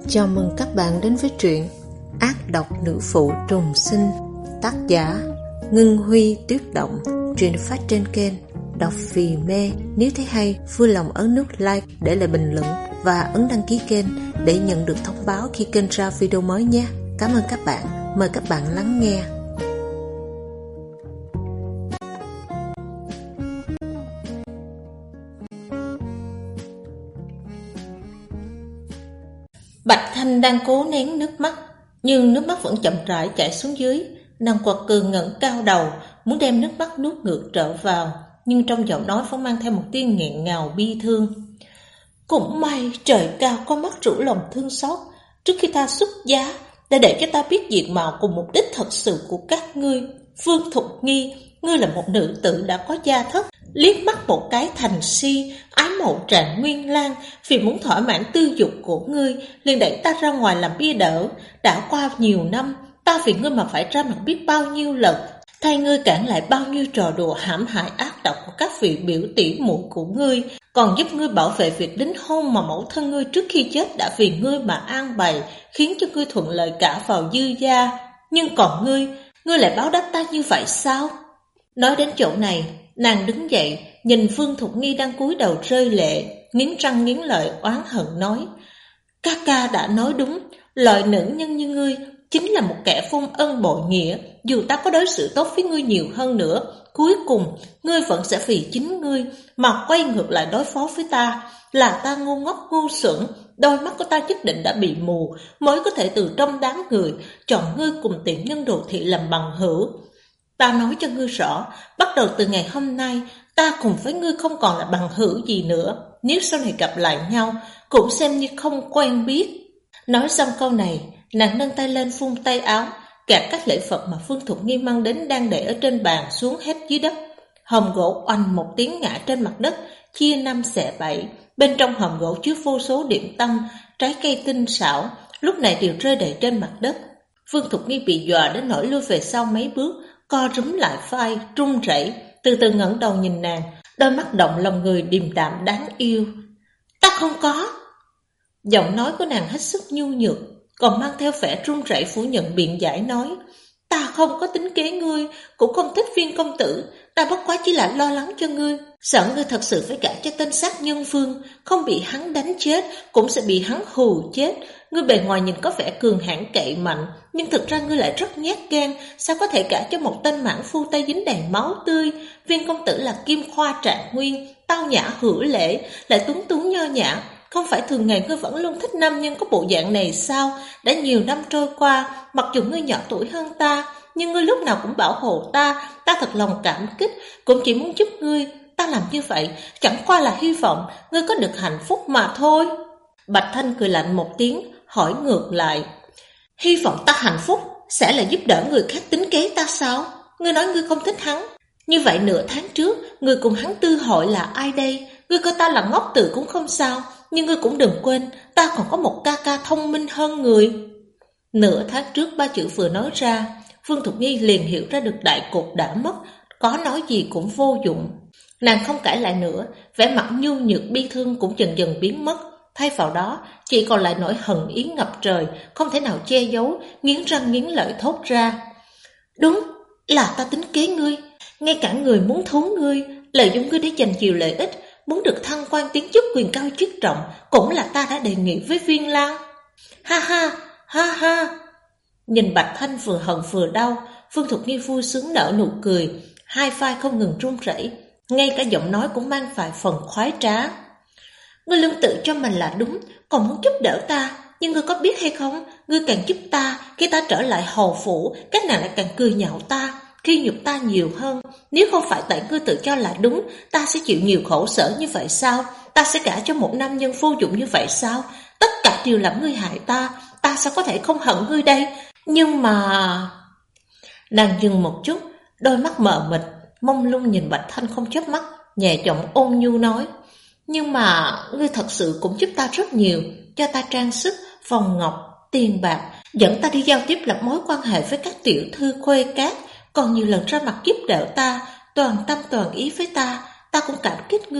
Chào mừng các bạn đến với truyện Ác độc nữ phụ trùng sinh, tác giả Ngân Huy Tuyết Động. Truyện phát trên kênh Đọc Vì Mê. Nếu thấy hay, vui lòng ấn nút like để lại bình luận và ấn đăng ký kênh để nhận được thông báo khi kênh ra video mới nhé. Cảm ơn các bạn. Mời các bạn lắng nghe. Bạch Thanh đang cố nén nước mắt, nhưng nước mắt vẫn chậm rãi chảy xuống dưới. Nàng quật cường ngẩng cao đầu, muốn đem nước mắt nuốt ngược trở vào, nhưng trong giọng nói vẫn mang theo một tia nghẹn ngào bi thương. Cũng may trời cao có mắt rủ lòng thương xót, trước khi ta xuất giá đã để cho ta biết diện mạo cùng mục đích thật sự của các ngươi. Vương Thục Nghi, ngươi là một nữ tử đã có gia thất, liếc mắt một cái thành si, ái mộ Trạng Nguyên Lang, vì muốn thỏa mãn tư dục của ngươi, liền đẩy ta ra ngoài làm bia đỡ. Đã qua nhiều năm, ta vì ngươi mà phải ra mặt biết bao nhiêu lần, thay ngươi cản lại bao nhiêu trò đùa hãm hại ác độc của các vị biểu tỷ muội của ngươi, còn giúp ngươi bảo vệ việc đính hôn mà mẫu thân ngươi trước khi chết đã vì ngươi mà an bày, khiến cho ngươi thuận lợi cả vào dư gia. Nhưng còn ngươi lại báo đáp ta như vậy sao? Nói đến chỗ này, nàng đứng dậy, nhìn Vương Thục Nghi đang cúi đầu rơi lệ, nghiến răng nghiến lợi oán hận nói: Ca ca đã nói đúng, loại nữ nhân như ngươi chính là một kẻ phong ân bội nghĩa. Dù ta có đối xử tốt với ngươi nhiều hơn nữa, cuối cùng ngươi vẫn sẽ vì chính ngươi mà quay ngược lại đối phó với ta. Là ta ngu ngốc ngu xuẩn, đôi mắt của ta nhất định đã bị mù, mới có thể từ trong đám người chọn ngươi cùng tiện nhân đồ thị làm bằng hữu. Ta nói cho ngươi rõ, bắt đầu từ ngày hôm nay, ta cùng với ngươi không còn là bằng hữu gì nữa. Nếu sau này gặp lại nhau, cũng xem như không quen biết. Nói xong câu này, nàng nâng tay lên vung tay áo, gạt các lễ vật mà Phương Thục Nghi mang đến đang để ở trên bàn xuống hết dưới đất. Hòm gỗ oanh một tiếng ngã trên mặt đất, chia 5 xẻ 7. Bên trong hòm gỗ chứa vô số điểm tâm, trái cây tinh xảo, lúc này đều rơi đầy trên mặt đất. Phương Thục Nghi bị dọa đến nỗi lui về sau mấy bước, co rúm lại vai, run rẩy, từ từ ngẩng đầu nhìn nàng, đôi mắt động lòng người điềm đạm đáng yêu. Ta không có. Giọng nói của nàng hết sức nhu nhược, còn mang theo vẻ run rẩy phủ nhận biện giải nói: Ta không có tính kế ngươi, cũng không thích Viên công tử, ta bất quá chỉ là lo lắng cho ngươi, sợ ngươi thật sự phải gả cho tên sát nhân Vương, không bị hắn đánh chết, cũng sẽ bị hắn hù chết. Ngươi bề ngoài nhìn có vẻ cường hãn cậy mạnh, nhưng thực ra ngươi lại rất nhát gan, sao có thể gả cho một tên mãn phu tay dính đầy máu tươi? Viên công tử là Kim Khoa Trạng Nguyên, tao nhã hữu lễ, lại tuấn tú nho nhã. Không phải thường ngày ngươi vẫn luôn thích nam nhân có bộ dạng này sao? Đã nhiều năm trôi qua, mặc dù ngươi nhỏ tuổi hơn ta, nhưng ngươi lúc nào cũng bảo hộ ta, ta thật lòng cảm kích, cũng chỉ muốn giúp ngươi. Ta làm như vậy chẳng qua là hy vọng ngươi có được hạnh phúc mà thôi. Bạch Thanh cười lạnh một tiếng, hỏi ngược lại: Hy vọng ta hạnh phúc sẽ là giúp đỡ người khác tính kế ta sao? Ngươi nói ngươi không thích hắn, như vậy nửa tháng trước ngươi cùng hắn tư hội là ai đây? Ngươi coi ta là ngốc tử cũng không sao, nhưng ngươi cũng đừng quên ta còn có một ca ca thông minh hơn người. Nửa tháng trước ba chữ vừa nói ra, Phương Thục Nghi liền hiểu ra được đại cục đã mất, có nói gì cũng vô dụng. Nàng không cãi lại nữa, vẻ mặt nhu nhược bi thương cũng dần dần biến mất, thay vào đó chỉ còn lại nỗi hận ý ngập trời, không thể nào che giấu, nghiến răng nghiến lợi thốt ra: Đúng là ta tính kế ngươi, ngay cả người muốn thú ngươi, lợi dụng ngươi để giành nhiều lợi ích, muốn được thăng quan tiến chức quyền cao chức trọng, cũng là ta đã đề nghị với Viên Lang. Ha ha, ha ha. Nhìn Bạch Thanh vừa hận vừa đau, Phương Thục Nghi vui sướng nở nụ cười, hai vai không ngừng run rẩy, ngay cả giọng nói cũng mang vài phần khoái trá. Ngươi lương tự cho mình là đúng, còn muốn giúp đỡ ta, nhưng ngươi có biết hay không, ngươi càng giúp ta, khi ta trở lại hầu phủ, các nàng lại càng cười nhạo ta, khi nhục ta nhiều hơn. Nếu không phải tại ngươi tự cho là đúng, ta sẽ chịu nhiều khổ sở như vậy sao? Ta sẽ gả cho một nam nhân vô dụng như vậy sao? Tất cả đều là ngươi hại ta, ta sao có thể không hận ngươi đây? Nhưng mà... Nàng dừng một chút, đôi mắt mờ mịt, mông lung nhìn Bạch Thanh không chớp mắt, nhẹ giọng ôn nhu nói: Nhưng mà ngươi thật sự cũng giúp ta rất nhiều, cho ta trang sức, vòng ngọc, tiền bạc, dẫn ta đi giao tiếp lập mối quan hệ với các tiểu thư khuê cát, còn nhiều lần ra mặt giúp đỡ ta, toàn tâm toàn ý với ta, ta cũng cảm kích ngươi.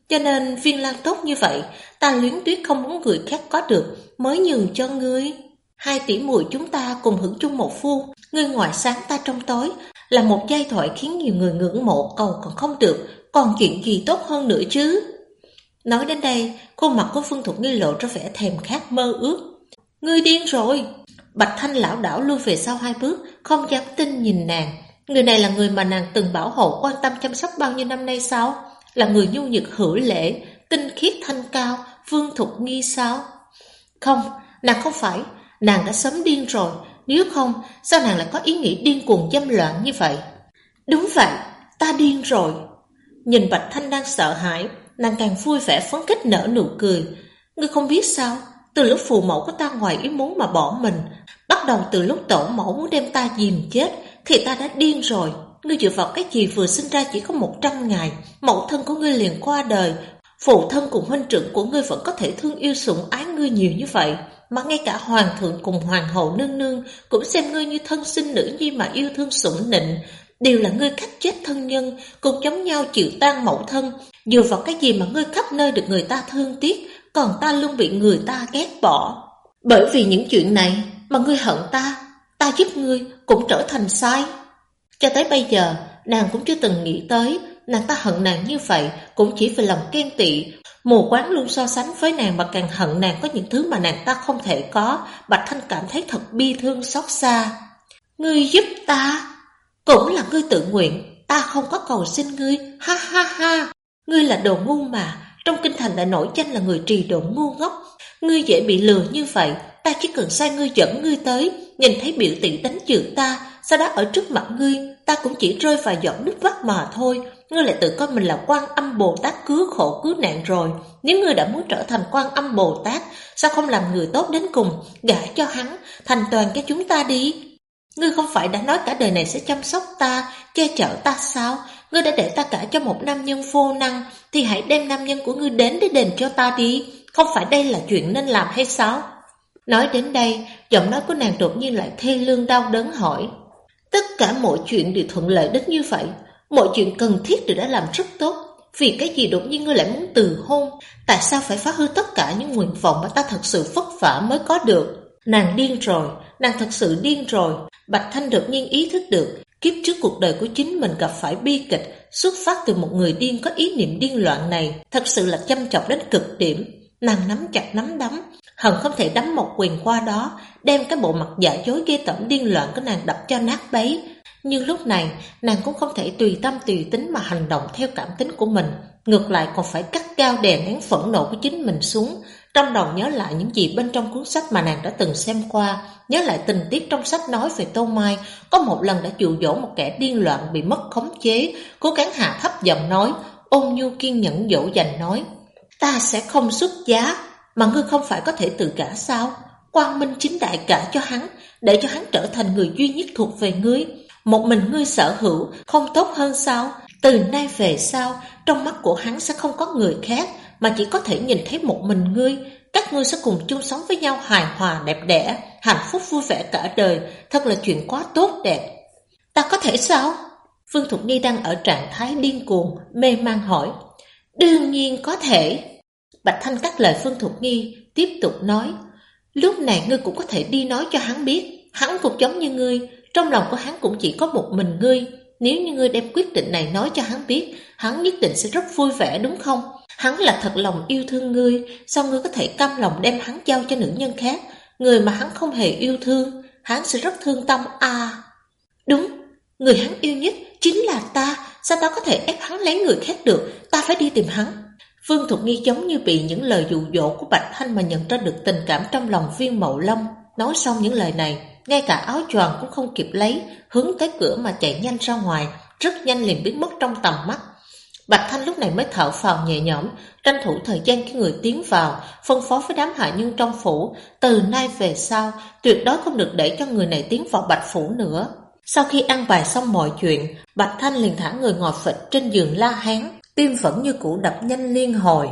Cho nên viên lan tốt như vậy, ta luyến tuyết không muốn người khác có được, mới nhường cho ngươi. 2 tỷ muội chúng ta cùng hưởng chung một phu, ngươi ngoài sáng ta trong tối, là một giai thoại khiến nhiều người ngưỡng mộ cầu còn không được, còn chuyện gì tốt hơn nữa chứ? Nói đến đây, khuôn mặt của Phương Thục Nghi lộ ra vẻ thèm khát mơ ước. Ngươi điên rồi! Bạch Thanh lảo đảo lui về sau 2 bước, không dám tin nhìn nàng. Người này là người mà nàng từng bảo hộ quan tâm chăm sóc bao nhiêu năm nay sao? Là người nhu nhược hữu lễ, tinh khiết thanh cao, Phương Thục Nghi sao? Không, nàng không phải, nàng đã sớm điên rồi. Nếu không, sao nàng lại có ý nghĩ điên cuồng dâm loạn như vậy? Đúng vậy, ta điên rồi. Nhìn Bạch Thanh đang sợ hãi, nàng càng vui vẻ phấn khích nở nụ cười. Ngươi không biết sao, từ lúc phù mẫu của ta ngoài ý muốn mà bỏ mình, bắt đầu từ lúc tổ mẫu muốn đem ta dìm chết, thì ta đã điên rồi. Ngươi dựa vào cái gì vừa sinh ra chỉ có 100 ngày, mẫu thân của ngươi liền qua đời, phụ thân cùng huynh trưởng của ngươi vẫn có thể thương yêu sủng ái ngươi nhiều như vậy, mà ngay cả hoàng thượng cùng hoàng hậu nương nương cũng xem ngươi như thân sinh nữ nhi mà yêu thương sủng nịnh. Đều là ngươi cắt chết thân nhân, cùng giống nhau chịu tang mẫu thân. Dựa vào cái gì mà ngươi khắp nơi được người ta thương tiếc, còn ta luôn bị người ta ghét bỏ? Bởi vì những chuyện này mà ngươi hận ta, ta giúp ngươi cũng trở thành sai. Cho tới bây giờ, nàng cũng chưa từng nghĩ tới, nàng ta hận nàng như vậy cũng chỉ vì lòng ghen tị, mù quáng luôn so sánh với nàng mà càng hận nàng có những thứ mà nàng ta không thể có. Bạch Thanh cảm thấy thật bi thương xót xa. Ngươi giúp ta? Cũng là ngươi tự nguyện, ta không có cầu xin ngươi, ha ha ha. Ngươi là đồ ngu mà, trong kinh thành lại nổi danh là người trì độn ngu ngốc. Ngươi dễ bị lừa như vậy, ta chỉ cần sai ngươi dẫn ngươi tới, nhìn thấy biểu tỷ đánh chửi ta, sau đó ở trước mặt ngươi, ta cũng chỉ rơi vài giọt nước mắt mà thôi. Ngươi lại tự coi mình là Quan Âm Bồ Tát cứu khổ cứu nạn rồi. Nếu ngươi đã muốn trở thành Quan Âm Bồ Tát, sao không làm người tốt đến cùng, gả cho hắn, thành toàn cho chúng ta đi? Ngươi không phải đã nói cả đời này sẽ chăm sóc ta, che chở ta sao? Ngươi đã để ta gả cho một nam nhân vô năng, thì hãy đem nam nhân của ngươi đến để đền cho ta đi. Không phải đây là chuyện nên làm hay sao? Nói đến đây, giọng nói của nàng đột nhiên lại thê lương đau đớn hỏi. Tất cả mọi chuyện đều thuận lợi đến như vậy, mọi chuyện cần thiết đều đã làm rất tốt. Vì cái gì đột nhiên ngươi lại muốn từ hôn? Tại sao phải phá hư tất cả những nguyện vọng mà ta thật sự vất vả mới có được? Nàng điên rồi, nàng thật sự điên rồi. Bạch Thanh đột nhiên ý thức được, kiếp trước cuộc đời của chính mình gặp phải bi kịch xuất phát từ một người điên có ý niệm điên loạn này, thật sự là chăm chọc đến cực điểm. Nàng nắm chặt nắm đấm, hận không thể đấm một quyền qua đó, đem cái bộ mặt giả dối ghê tởm điên loạn của nàng đập cho nát bấy. Nhưng lúc này, nàng cũng không thể tùy tâm tùy tính mà hành động theo cảm tính của mình, ngược lại còn phải cắt cao đè nén phẫn nộ của chính mình xuống. Trong đầu nhớ lại những gì bên trong cuốn sách mà nàng đã từng xem qua, nhớ lại tình tiết trong sách nói về Tô Mai, có một lần đã dụ dỗ một kẻ điên loạn bị mất khống chế, cố gắng hạ thấp giọng nói, ôn nhu kiên nhẫn dỗ dành nói, ta sẽ không xuất giá, mà ngươi không phải có thể tự gả sao? Quang minh chính đại gả cho hắn, để cho hắn trở thành người duy nhất thuộc về ngươi, một mình ngươi sở hữu, không tốt hơn sao? Từ nay về sau, trong mắt của hắn sẽ không có người khác, mà chỉ có thể nhìn thấy một mình ngươi. Các ngươi sẽ cùng chung sống với nhau hài hòa đẹp đẽ, hạnh phúc vui vẻ cả đời. Thật là chuyện quá tốt đẹp. Ta có thể sao? Phương Thục Nhi đang ở trạng thái điên cuồng, mê man hỏi. Đương nhiên có thể. Bạch Thanh cắt lời Phương Thục Nhi, tiếp tục nói. Lúc này ngươi cũng có thể đi nói cho hắn biết, hắn cũng giống như ngươi, trong lòng của hắn cũng chỉ có một mình ngươi. Nếu như ngươi đem quyết định này nói cho hắn biết, hắn nhất định sẽ rất vui vẻ đúng không? Hắn là thật lòng yêu thương ngươi, sao ngươi có thể cam lòng đem hắn giao cho nữ nhân khác, người mà hắn không hề yêu thương, hắn sẽ rất thương tâm à. Đúng, người hắn yêu nhất chính là ta, sao ta có thể ép hắn lấy người khác được, ta phải đi tìm hắn. Phương Thục Nghi giống như bị những lời dụ dỗ của Bạch Thanh mà nhận ra được tình cảm trong lòng Viên Mậu Long. Nói xong những lời này, ngay cả áo choàng cũng không kịp lấy, hướng tới cửa mà chạy nhanh ra ngoài, rất nhanh liền biến mất trong tầm mắt. Bạch Thanh lúc này mới thở phào nhẹ nhõm, tranh thủ thời gian khi người tiến vào, phân phó với đám hạ nhân trong phủ, từ nay về sau, tuyệt đối không được để cho người này tiến vào Bạch phủ nữa. Sau khi ăn bài xong mọi chuyện, Bạch Thanh liền thả người ngồi phịch trên giường La Hán, tim vẫn như cũ đập nhanh liên hồi.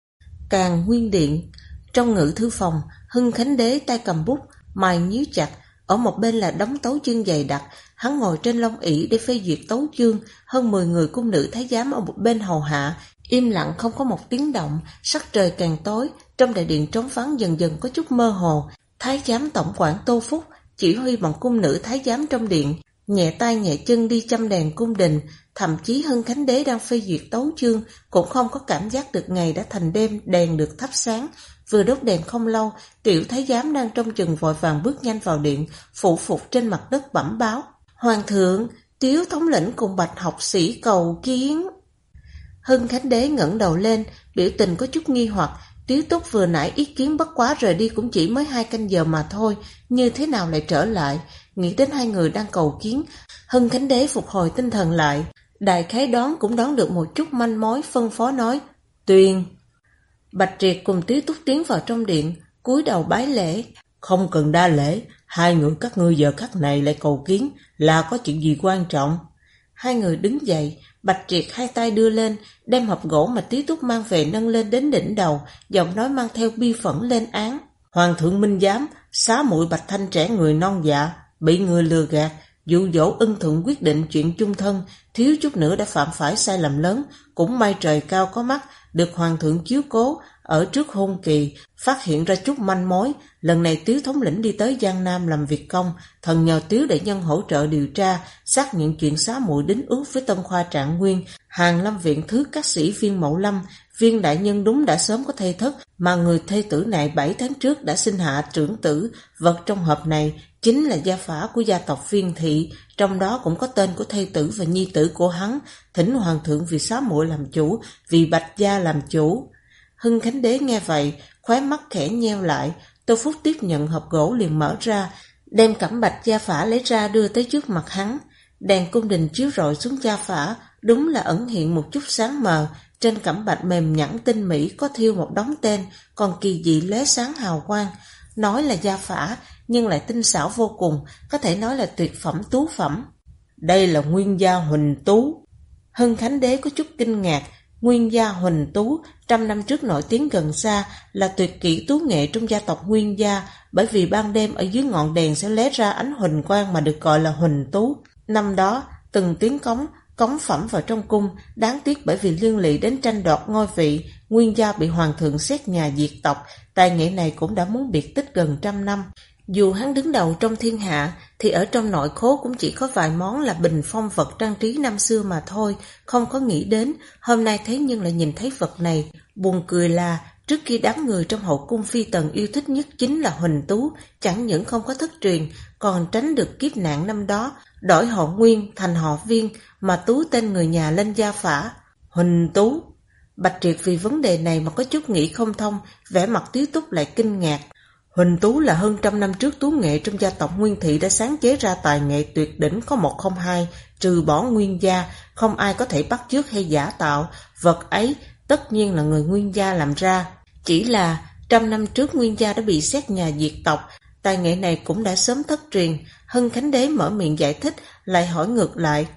Càng Nguyên Điện. Trong ngự thư phòng, Hưng Khánh Đế tay cầm bút, mày nhíu chặt, ở một bên là đống tấu chương dày đặc, hắn ngồi trên long ỷ để phê duyệt tấu chương, hơn 10 người cung nữ thái giám ở một bên hầu hạ, Im lặng không có một tiếng động, sắc trời càng tối, trong đại điện trống vắng dần dần có chút mơ hồ. Thái giám tổng quản Tô Phúc chỉ huy bọn cung nữ thái giám trong điện, nhẹ tay nhẹ chân đi châm đèn cung đình, thậm chí Hưng Khánh Đế đang phê duyệt tấu chương cũng không có cảm giác được ngày đã thành đêm, đèn được thắp sáng. Vừa đốt đèn không lâu, Tiểu thái giám đang trông chừng vội vàng bước nhanh vào điện, phủ phục trên mặt đất bẩm báo: Hoàng thượng, Tiếu thống lĩnh cùng Bạch học sĩ cầu kiến. Hưng Khánh Đế ngẩng đầu lên, biểu tình có chút nghi hoặc. Tiếu Túc vừa nãy ý kiến bất quá rời đi cũng chỉ mới 2 canh giờ mà thôi, như thế nào lại trở lại? Nghĩ đến 2 người đang cầu kiến, Hưng Khánh Đế phục hồi tinh thần lại, đại khái đoán cũng đoán được một chút manh mối, phân phó nói: Tuyên. Bạch Triệt cùng Tiếu Túc tiến vào trong điện, cúi đầu bái lễ. Không cần đa lễ, 2 người các ngươi giờ khắc này lại cầu kiến, là có chuyện gì quan trọng? 2 người đứng dậy, Bạch Triệt 2 tay đưa lên, đem hộp gỗ mà Tiếu Túc mang về nâng lên đến đỉnh đầu, giọng nói mang theo bi phẫn lên án: Hoàng thượng minh giám, xá muội Bạch Thanh trẻ người non dạ, bị người lừa gạt, dụ dỗ ân thuận quyết định chuyện chung thân, thiếu chút nữa đã phạm phải sai lầm lớn. Cũng may trời cao có mắt, được Hoàng thượng chiếu cố, ở trước hôn kỳ, phát hiện ra chút manh mối. Lần này Tiếu thống lĩnh đi tới Giang Nam làm việc công, thần nhờ Tiếu đại nhân hỗ trợ điều tra, xác nhận chuyện xá muội đính ước với Tân Khoa Trạng Nguyên, Hàn Lâm viện thứ các sĩ Viên Mậu Lâm. Viên đại nhân đúng đã sớm có thê thất, mà người thê tử này 7 tháng trước đã sinh hạ trưởng tử. Vật trong hộp này chính là gia phả của gia tộc Viên thị, trong đó cũng có tên của thê tử và nhi tử của hắn. Thỉnh Hoàng thượng vì xá muội làm chủ, vì Bạch gia làm chủ. Hưng Khánh Đế nghe vậy, khóe mắt khẽ nheo lại. Tô Phúc tiếp nhận hộp gỗ liền mở ra, đem cẩm bạch gia phả lấy ra đưa tới trước mặt hắn. Đèn cung đình chiếu rọi xuống gia phả, đúng là ẩn hiện một chút sáng mờ. Trên cẩm bạch mềm nhẵn tinh mỹ có thiêu một đống tên, còn kỳ dị lóe sáng hào quang. Nói là gia phả, nhưng lại tinh xảo vô cùng, có thể nói là tuyệt phẩm tú phẩm. Đây là nguyên gia Huỳnh Tú. Hưng Khánh Đế có chút kinh ngạc. Nguyên gia Huỳnh Tú, 100 năm trước nổi tiếng gần xa, là tuyệt kỹ tú nghệ trong gia tộc Nguyên gia, bởi vì ban đêm ở dưới ngọn đèn sẽ lóe ra ánh huỳnh quang mà được gọi là Huỳnh Tú. Năm đó, từng tiếng cống phẩm vào trong cung, đáng tiếc bởi vì liên lụy đến tranh đoạt ngôi vị, Nguyên gia bị Hoàng thượng xét nhà diệt tộc, tài nghệ này cũng đã muốn biệt tích gần 100 năm. Dù hắn đứng đầu trong thiên hạ, thì ở trong nội khố cũng chỉ có vài món là bình phong vật trang trí năm xưa mà thôi, không có nghĩ đến, hôm nay thế nhưng lại nhìn thấy vật này. Buồn cười là, trước khi đám người trong hậu cung phi tần yêu thích nhất chính là Huỳnh Tú, chẳng những không có thất truyền, còn tránh được kiếp nạn năm đó, đổi họ Nguyên thành họ Viên, mà Tú tên người nhà lên gia phả. Huỳnh Tú. Bạch Triệt vì vấn đề này mà có chút nghĩ không thông, vẻ mặt Tiếu Túc lại kinh ngạc. Huỳnh Tú là hơn 100 năm trước tú nghệ trong gia tộc Nguyên thị đã sáng chế ra tài nghệ tuyệt đỉnh có một không hai, trừ bỏ Nguyên gia, không ai có thể bắt chước hay giả tạo, vật ấy tất nhiên là người Nguyên gia làm ra. Chỉ là 100 năm trước Nguyên gia đã bị xét nhà diệt tộc, tài nghệ này cũng đã sớm thất truyền. Hưng Khánh Đế mở miệng giải thích, lại hỏi ngược lại: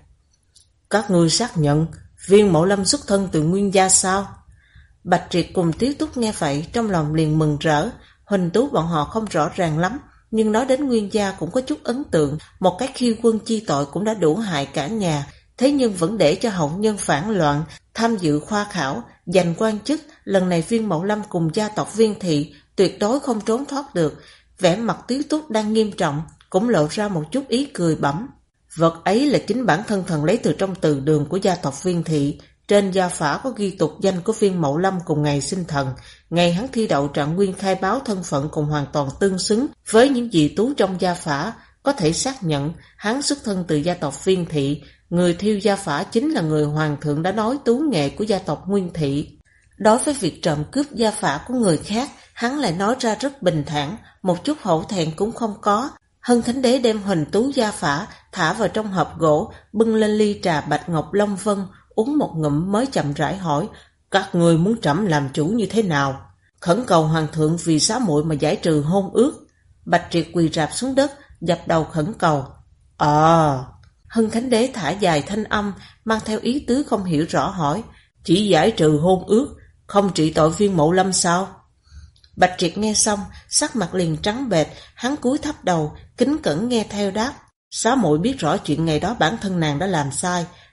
Các ngươi xác nhận Viên Mậu Lâm xuất thân từ Nguyên gia sao? Bạch Triệt cùng Tiếu Túc nghe vậy trong lòng liền mừng rỡ. Huỳnh Tú bọn họ không rõ ràng lắm, nhưng nói đến Nguyên gia cũng có chút ấn tượng, một cái khiêu quân chi tội cũng đã đủ hại cả nhà, thế nhưng vẫn để cho hậu nhân phản loạn, tham dự khoa khảo, giành quan chức. Lần này Viên Mậu Lâm cùng gia tộc Viên thị tuyệt đối không trốn thoát được. Vẻ mặt Tiếu Túc đang nghiêm trọng, cũng lộ ra một chút ý cười bẩm: Vật ấy là chính bản thân thần lấy từ trong từ đường của gia tộc Viên thị. Trên gia phả có ghi tục danh của Viên Mậu Lâm cùng ngày sinh thần, ngày hắn thi đậu trạng nguyên khai báo thân phận cùng hoàn toàn tương xứng với những dị tú trong gia phả, có thể xác nhận hắn xuất thân từ gia tộc Viên thị. Người thiêu gia phả chính là người Hoàng thượng đã nói tú nghệ của gia tộc Nguyên thị. Đối với việc trộm cướp gia phả của người khác, hắn lại nói ra rất bình thản, một chút hổ thẹn cũng không có. Hưng Khánh Đế đem Huỳnh Tú gia phả thả vào trong hộp gỗ, bưng lên ly trà bạch ngọc long vân, uống một ngụm mới chậm rãi hỏi: Các người muốn trẫm làm chủ như thế nào? Khẩn cầu Hoàng thượng vì xá muội mà giải trừ hôn ước. Bạch Triệt quỳ rạp xuống đất, dập đầu khẩn cầu. Hưng Khánh Đế thả dài thanh âm, mang theo ý tứ không hiểu rõ hỏi: Chỉ giải trừ hôn ước, không trị tội Viên Mậu Lâm sao? Bạch Triệt nghe xong, sắc mặt liền trắng bệch, hắn cúi thấp đầu, kính cẩn nghe theo đáp: Xá muội biết rõ chuyện ngày đó bản thân nàng đã làm sai,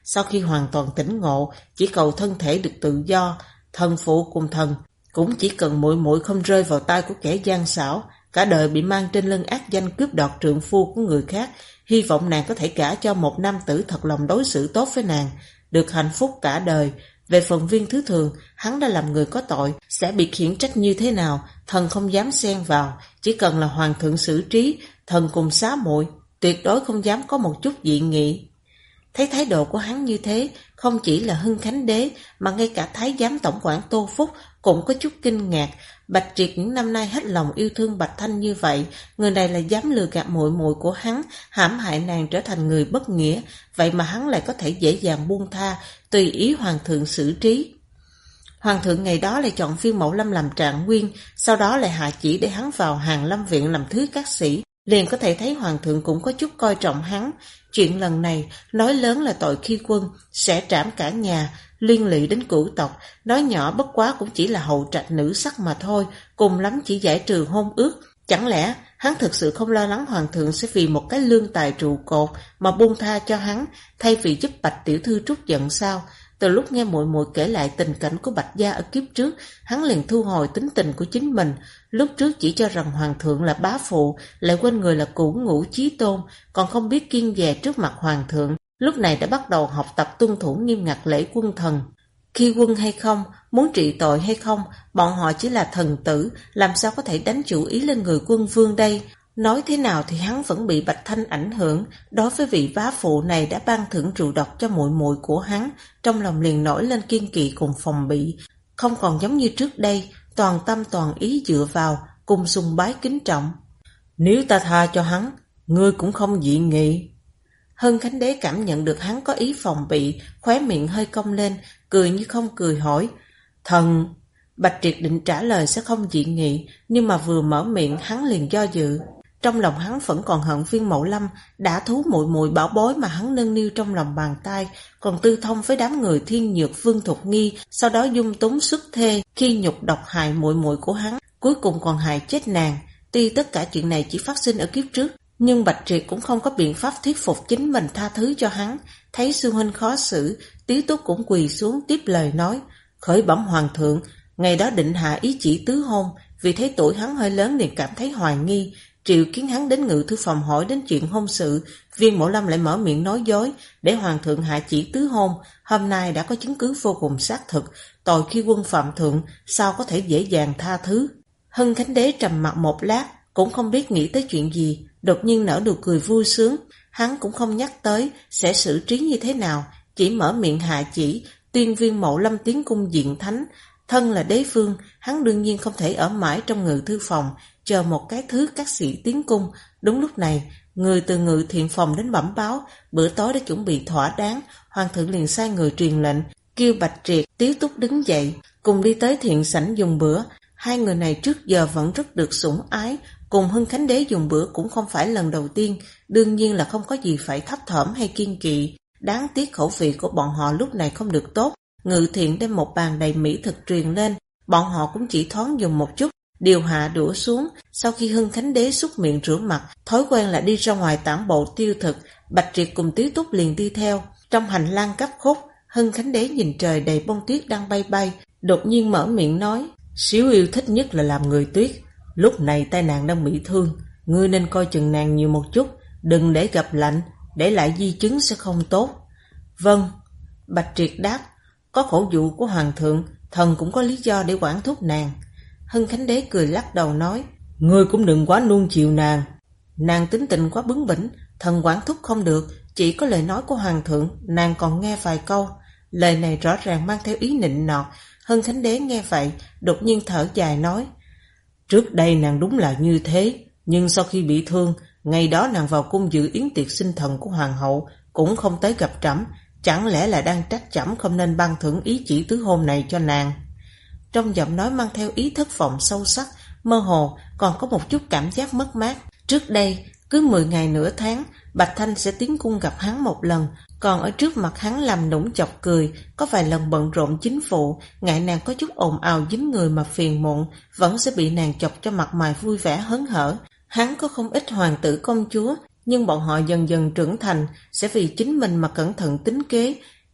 sau khi hoàn toàn tỉnh ngộ, chỉ cầu thân thể được tự do. Thần phụ cùng thần cũng chỉ cần muội muội không rơi vào tay của kẻ gian xảo, cả đời bị mang trên lưng ác danh cướp đoạt trượng phu của người khác. Hy vọng nàng có thể gả cho một nam tử thật lòng đối xử tốt với nàng, được hạnh phúc cả đời. Về phần Viên Thứ Thường, hắn đã làm người có tội, sẽ bị khiển trách như thế nào, thần không dám xen vào, chỉ cần là hoàng thượng xử trí, thần cùng xá muội, tuyệt đối không dám có một chút dị nghị. Thấy thái độ của hắn như thế, không chỉ là Hưng Khánh Đế mà ngay cả Thái giám tổng quản Tô Phúc cũng có chút kinh ngạc. Bạch Triệt những năm nay hết lòng yêu thương Bạch Thanh như vậy, người này là dám lừa gạt muội muội của hắn, hãm hại nàng trở thành người bất nghĩa, vậy mà hắn lại có thể dễ dàng buông tha, tùy ý hoàng thượng xử trí. Hoàng thượng ngày đó lại chọn Viên Mẫu Lâm làm trạng nguyên, sau đó lại hạ chỉ để hắn vào Hàn Lâm viện làm thứ các sĩ, liền có thể thấy hoàng thượng cũng có chút coi trọng hắn. Chuyện lần này nói lớn là tội khi quân, sẽ trảm cả nhà, liên lụy đến cửu tộc, nói nhỏ bất quá cũng chỉ là hậu trạch nữ sắc mà thôi, cùng lắm chỉ giải trừ hôn ước. Chẳng lẽ hắn thực sự không lo lắng hoàng thượng sẽ vì một cái lương tài trụ cột mà buông tha cho hắn, thay vì giúp Bạch tiểu thư trút giận sao? Từ lúc nghe muội muội kể lại tình cảnh của Bạch gia ở kiếp trước, hắn liền thu hồi tính tình của chính mình. Lúc trước chỉ cho rằng hoàng thượng là bá phụ, lại quên người là cửu ngũ chí tôn, còn không biết kiêng dè trước mặt hoàng thượng. Lúc này đã bắt đầu học tập tuân thủ nghiêm ngặt lễ quân thần. Khi quân hay không, muốn trị tội hay không, bọn họ chỉ là thần tử, làm sao có thể đánh chủ ý lên người quân vương đây? Nói thế nào thì hắn vẫn bị Bạch Thanh ảnh hưởng, đối với vị bá phụ này đã ban thưởng rượu độc cho muội muội của hắn, trong lòng liền nổi lên kiên kỵ cùng phòng bị, không còn giống như trước đây, toàn tâm toàn ý dựa vào, cùng sùng bái kính trọng. Nếu ta tha cho hắn, ngươi cũng không dị nghị. Hân Khánh Đế cảm nhận được hắn có ý phòng bị, khóe miệng hơi cong lên, cười như không cười hỏi, thần... Bạch Triệt định trả lời sẽ không dị nghị, nhưng mà vừa mở miệng hắn liền do dự. Trong lòng hắn vẫn còn hận Viên Mẫu Lâm đã thú muội muội bảo bối mà hắn nâng niu trong lòng bàn tay, còn tư thông với đám người Thiên Nhược Vương Thục Nghi, sau đó dung túng xuất thê khi nhục độc hại muội muội của hắn, cuối cùng còn hại chết nàng. Tuy tất cả chuyện này chỉ phát sinh ở kiếp trước, nhưng Bạch Triệt cũng không có biện pháp thuyết phục chính mình tha thứ cho hắn. Thấy sư huynh khó xử, Tiếu Túc cũng quỳ xuống tiếp lời nói, khởi bẩm hoàng thượng, ngày đó định hạ ý chỉ tứ hôn, vì thấy tuổi hắn hơi lớn liền cảm thấy hoài nghi, triệu kiến hắn đến ngự thư phòng hỏi đến chuyện hôn sự. Viên Mẫu Lâm lại mở miệng nói dối để hoàng thượng hạ chỉ tứ hôn. Hôm nay đã có chứng cứ vô cùng xác thực, tội khi quân phạm thượng, sao có thể dễ dàng tha thứ? Hân Khánh Đế trầm mặc một lát, cũng không biết nghĩ tới chuyện gì, đột nhiên nở nụ cười vui sướng. Hắn cũng không nhắc tới sẽ xử trí như thế nào, chỉ mở miệng hạ chỉ tuyên Viên Mẫu Lâm tiến cung diện thánh. Thân là đế vương, hắn đương nhiên không thể ở mãi trong ngự thư phòng chờ một cái thứ các sĩ tiến cung. Đúng lúc này, người từ ngự thiện phòng đến bẩm báo bữa tối đã chuẩn bị thỏa đáng. Hoàng thượng liền sai người truyền lệnh kêu Bạch Triệt, Tiếu Túc đứng dậy cùng đi tới thiện sảnh dùng bữa. Hai người này trước giờ vẫn rất được sủng ái, cùng Hưng Khánh Đế dùng bữa cũng không phải lần đầu tiên, đương nhiên là không có gì phải thấp thỏm hay kiên kỵ. Đáng tiếc khẩu vị của bọn họ lúc này không được tốt. Ngự thiện đem một bàn đầy mỹ thực truyền lên, bọn họ cũng chỉ thoáng dùng một chút, điều hạ đũa xuống. Sau khi Hưng Khánh Đế súc miệng rửa mặt, thói quen là đi ra ngoài tản bộ tiêu thực, Bạch Triệt cùng Tiếu Túc liền đi theo. Trong hành lang cấp khúc, Hưng Khánh Đế nhìn trời đầy bông tuyết đang bay bay, đột nhiên mở miệng nói, Xíu yêu thích nhất là làm người tuyết, lúc này tai nàng đang bị thương, ngươi nên coi chừng nàng nhiều một chút, đừng để gặp lạnh, để lại di chứng sẽ không tốt. Vâng, Bạch Triệt đáp, có khẩu dụ của hoàng thượng, thần cũng có lý do để quản thúc nàng. Hưng Khánh Đế cười lắc đầu nói, ngươi cũng đừng quá nuông chiều nàng. Nàng tính tình quá bướng bỉnh, thần quản thúc không được, chỉ có lời nói của hoàng thượng, nàng còn nghe vài câu. Lời này rõ ràng mang theo ý nịnh nọt. Hưng Khánh Đế nghe vậy, đột nhiên thở dài nói, trước đây nàng đúng là như thế, nhưng sau khi bị thương, ngày đó nàng vào cung dự yến tiệc sinh thần của hoàng hậu, cũng không tới gặp trẫm, chẳng lẽ là đang trách trẫm không nên ban thưởng ý chỉ tứ hôn này cho nàng? Trong giọng nói mang theo ý thất vọng sâu sắc, mơ hồ còn có một chút cảm giác mất mát. Trước đây, cứ 10 ngày nửa tháng, Bạch Thanh sẽ tiến cung gặp hắn một lần, còn ở trước mặt hắn làm nũng chọc cười, có vài lần bận rộn chính vụ, ngại nàng có chút ồn ào dính người mà phiền muộn, vẫn sẽ bị nàng chọc cho mặt mày vui vẻ hớn hở. Hắn có không ít hoàng tử công chúa, nhưng bọn họ dần dần trưởng thành, sẽ vì chính mình mà cẩn thận tính kế,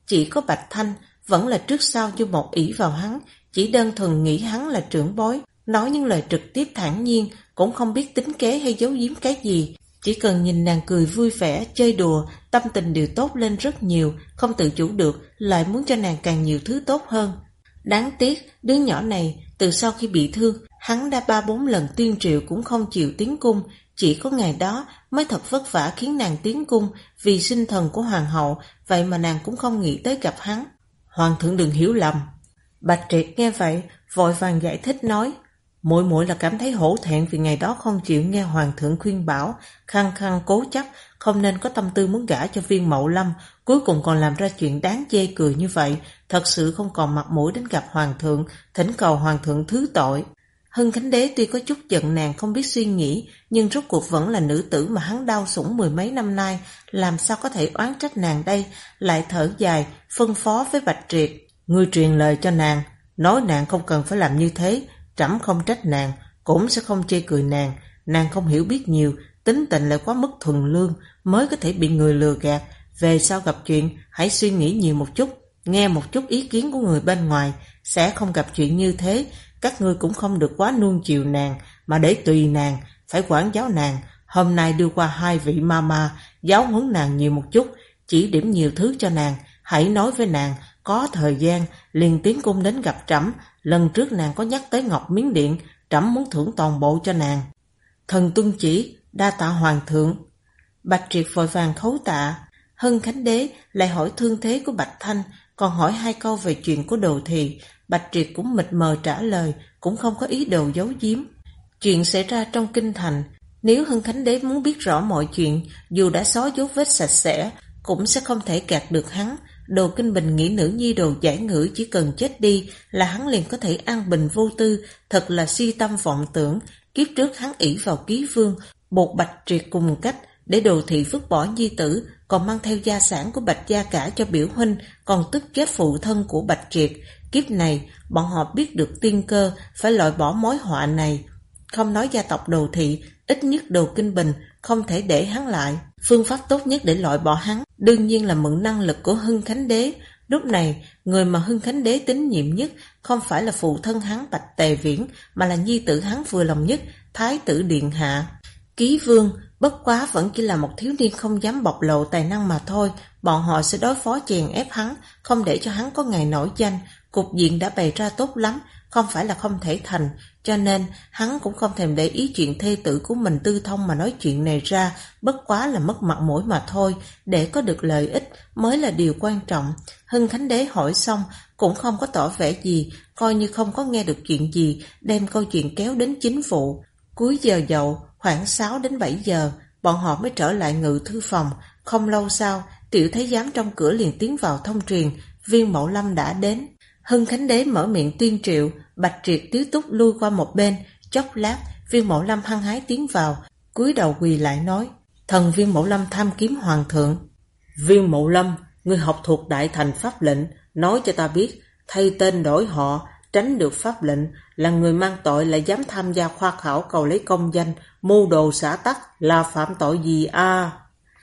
Chỉ có Bạch Thanh vẫn là trước sau như một ỷ vào hắn, chỉ đơn thuần nghĩ hắn là trưởng bối, nói những lời trực tiếp thản nhiên, cũng không biết tính kế hay giấu giếm cái gì. Chỉ cần nhìn nàng cười vui vẻ, chơi đùa, tâm tình đều tốt lên rất nhiều, không tự chủ được, lại muốn cho nàng càng nhiều thứ tốt hơn. Đáng tiếc, đứa nhỏ này, từ sau khi bị thương, hắn đã 3-4 lần tuyên triệu cũng không chịu tiến cung, chỉ có ngày đó mới thật vất vả khiến nàng tiến cung vì sinh thần của hoàng hậu, vậy mà nàng cũng không nghĩ tới gặp hắn. Hoàng thượng đừng hiểu lầm. Bạch Triệt nghe vậy, vội vàng giải thích nói, muội muội là cảm thấy hổ thẹn vì ngày đó không chịu nghe hoàng thượng khuyên bảo, khăng khăng cố chấp, không nên có tâm tư muốn gả cho Viên Mậu Lâm, cuối cùng còn làm ra chuyện đáng chê cười như vậy, thật sự không còn mặt mũi đến gặp hoàng thượng, thỉnh cầu hoàng thượng thứ tội. Hưng Khánh Đế tuy có chút giận nàng không biết suy nghĩ, nhưng rốt cuộc vẫn là nữ tử mà hắn đau sủng 10 mấy năm nay, làm sao có thể oán trách nàng đây, lại thở dài, phân phó với Bạch Triệt, ngươi truyền lời cho nàng, nói nàng không cần phải làm như thế, trẫm không trách nàng, cũng sẽ không chê cười nàng không hiểu biết nhiều, tính tình lại quá mức thuần lương, mới có thể bị người lừa gạt, về sau gặp chuyện, hãy suy nghĩ nhiều một chút, nghe một chút ý kiến của người bên ngoài, sẽ không gặp chuyện như thế, các ngươi cũng không được quá nuông chiều nàng, mà để tùy nàng, phải quản giáo nàng, hôm nay đưa qua 2 vị mama, giáo huấn nàng nhiều một chút, chỉ điểm nhiều thứ cho nàng, hãy nói với nàng, có thời gian, liền tiến cung đến gặp trẫm, lần trước nàng có nhắc tới Ngọc Miến Điện, trẫm muốn thưởng toàn bộ cho nàng. Thần tuân chỉ, đa tạ hoàng thượng. Bạch Triệt vội vàng khấu tạ. Hưng Khánh Đế lại hỏi thương thế của Bạch Thanh, còn hỏi 2 câu về chuyện của Đồ Thì. Bạch Triệt cũng mịt mờ trả lời, cũng không có ý đồ giấu giếm. Chuyện xảy ra trong kinh thành, nếu Hưng Khánh Đế muốn biết rõ mọi chuyện, dù đã xóa dấu vết sạch sẽ, cũng sẽ không thể gạt được hắn. Đồ Kinh Bình nghĩ nữ nhi Đồ Giải Ngữ chỉ cần chết đi là hắn liền có thể an bình vô tư, thật là si tâm vọng tưởng. Kiếp trước hắn ỷ vào Ký Vương, buộc Bạch Triệt cùng cách để Đồ Thị vứt bỏ nhi tử, còn mang theo gia sản của Bạch gia cả cho biểu huynh, còn tức chết phụ thân của Bạch Triệt. Kiếp này, bọn họ biết được tiên cơ, phải loại bỏ mối họa này. Không nói gia tộc Đồ Thị, ít nhất Đồ Kinh Bình không thể để hắn lại. Phương pháp tốt nhất để loại bỏ hắn, đương nhiên là mượn năng lực của Hưng Khánh Đế. Lúc này, người mà Hưng Khánh Đế tín nhiệm nhất không phải là phụ thân hắn Bạch Tề Viễn, mà là nhi tử hắn vừa lòng nhất, Thái tử Điện Hạ. Ký Vương, bất quá vẫn chỉ là một thiếu niên không dám bộc lộ tài năng mà thôi, bọn họ sẽ đối phó chèn ép hắn, không để cho hắn có ngày nổi danh. Cục diện đã bày ra tốt lắm, không phải là không thể thành, cho nên hắn cũng không thèm để ý chuyện thê tử của mình Tư Thông mà nói chuyện này ra, bất quá là mất mặt mũi mà thôi, để có được lợi ích mới là điều quan trọng. Hưng Khánh Đế hỏi xong cũng không có tỏ vẻ gì, coi như không có nghe được chuyện gì, đem câu chuyện kéo đến chính vụ. Cuối giờ dậu, khoảng 6 đến 7 giờ, bọn họ mới trở lại ngự thư phòng. Không lâu sau, Tiểu Thái Giám trong cửa liền tiến vào thông truyền, Viên Mậu Lâm đã đến. Hưng Khánh Đế mở miệng tuyên triệu, Bạch Triệt Tiếu Túc lui qua một bên, chốc lát, Viên Mậu Lâm hăng hái tiến vào, cúi đầu quỳ lại nói, thần Viên Mậu Lâm tham kiếm hoàng thượng. Viên Mậu Lâm, ngươi học thuộc Đại Thành pháp lệnh, nói cho ta biết, thay tên đổi họ, tránh được pháp lệnh, là người mang tội lại dám tham gia khoa khảo cầu lấy công danh, mưu đồ xả tắc, là phạm tội gì a?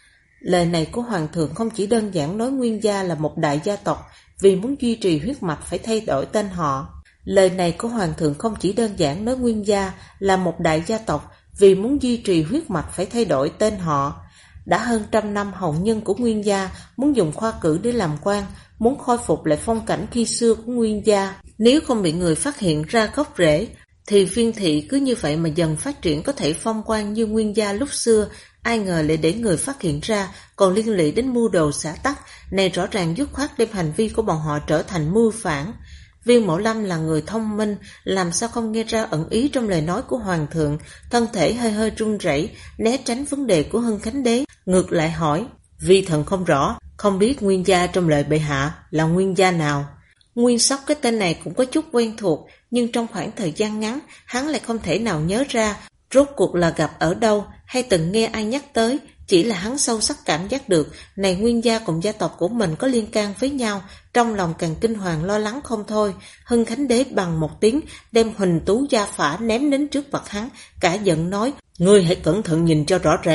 Lời này của hoàng thượng không chỉ đơn giản nói Nguyên gia là một đại gia tộc, vì muốn duy trì huyết mạch phải thay đổi tên họ. Lời này của hoàng thượng không chỉ đơn giản nói Nguyên gia là một đại gia tộc, vì muốn duy trì huyết mạch phải thay đổi tên họ. Đã hơn 100 năm hậu nhân của Nguyên gia muốn dùng khoa cử để làm quan, muốn khôi phục lại phong cảnh khi xưa của Nguyên gia. Nếu không bị người phát hiện ra gốc rễ, thì Viên thị cứ như vậy mà dần phát triển có thể phong quan như Nguyên gia lúc xưa. Ai ngờ lại để người phát hiện ra, còn liên lụy đến mưu đồ xả tắc, này rõ ràng dứt khoát đem hành vi của bọn họ trở thành mưu phản. Viên Mậu Lâm là người thông minh, làm sao không nghe ra ẩn ý trong lời nói của hoàng thượng, thân thể hơi hơi run rẩy, né tránh vấn đề của Hưng Khánh Đế, ngược lại hỏi, vi thần không rõ, không biết Nguyên gia trong lời bệ hạ là Nguyên gia nào. Nguyên Sóc cái tên này cũng có chút quen thuộc, nhưng trong khoảng thời gian ngắn, hắn lại không thể nào nhớ ra rốt cuộc là gặp ở đâu hay từng nghe ai nhắc tới, chỉ là hắn sâu sắc cảm giác được này Nguyên gia cùng gia tộc của mình có liên can với nhau, trong lòng càng kinh hoàng lo lắng không thôi. Hưng Khánh Đế bằng một tiếng đem Huỳnh Tú gia phả ném đến trước mặt hắn, cả giận nói, ngươi hãy cẩn thận nhìn cho rõ ràng,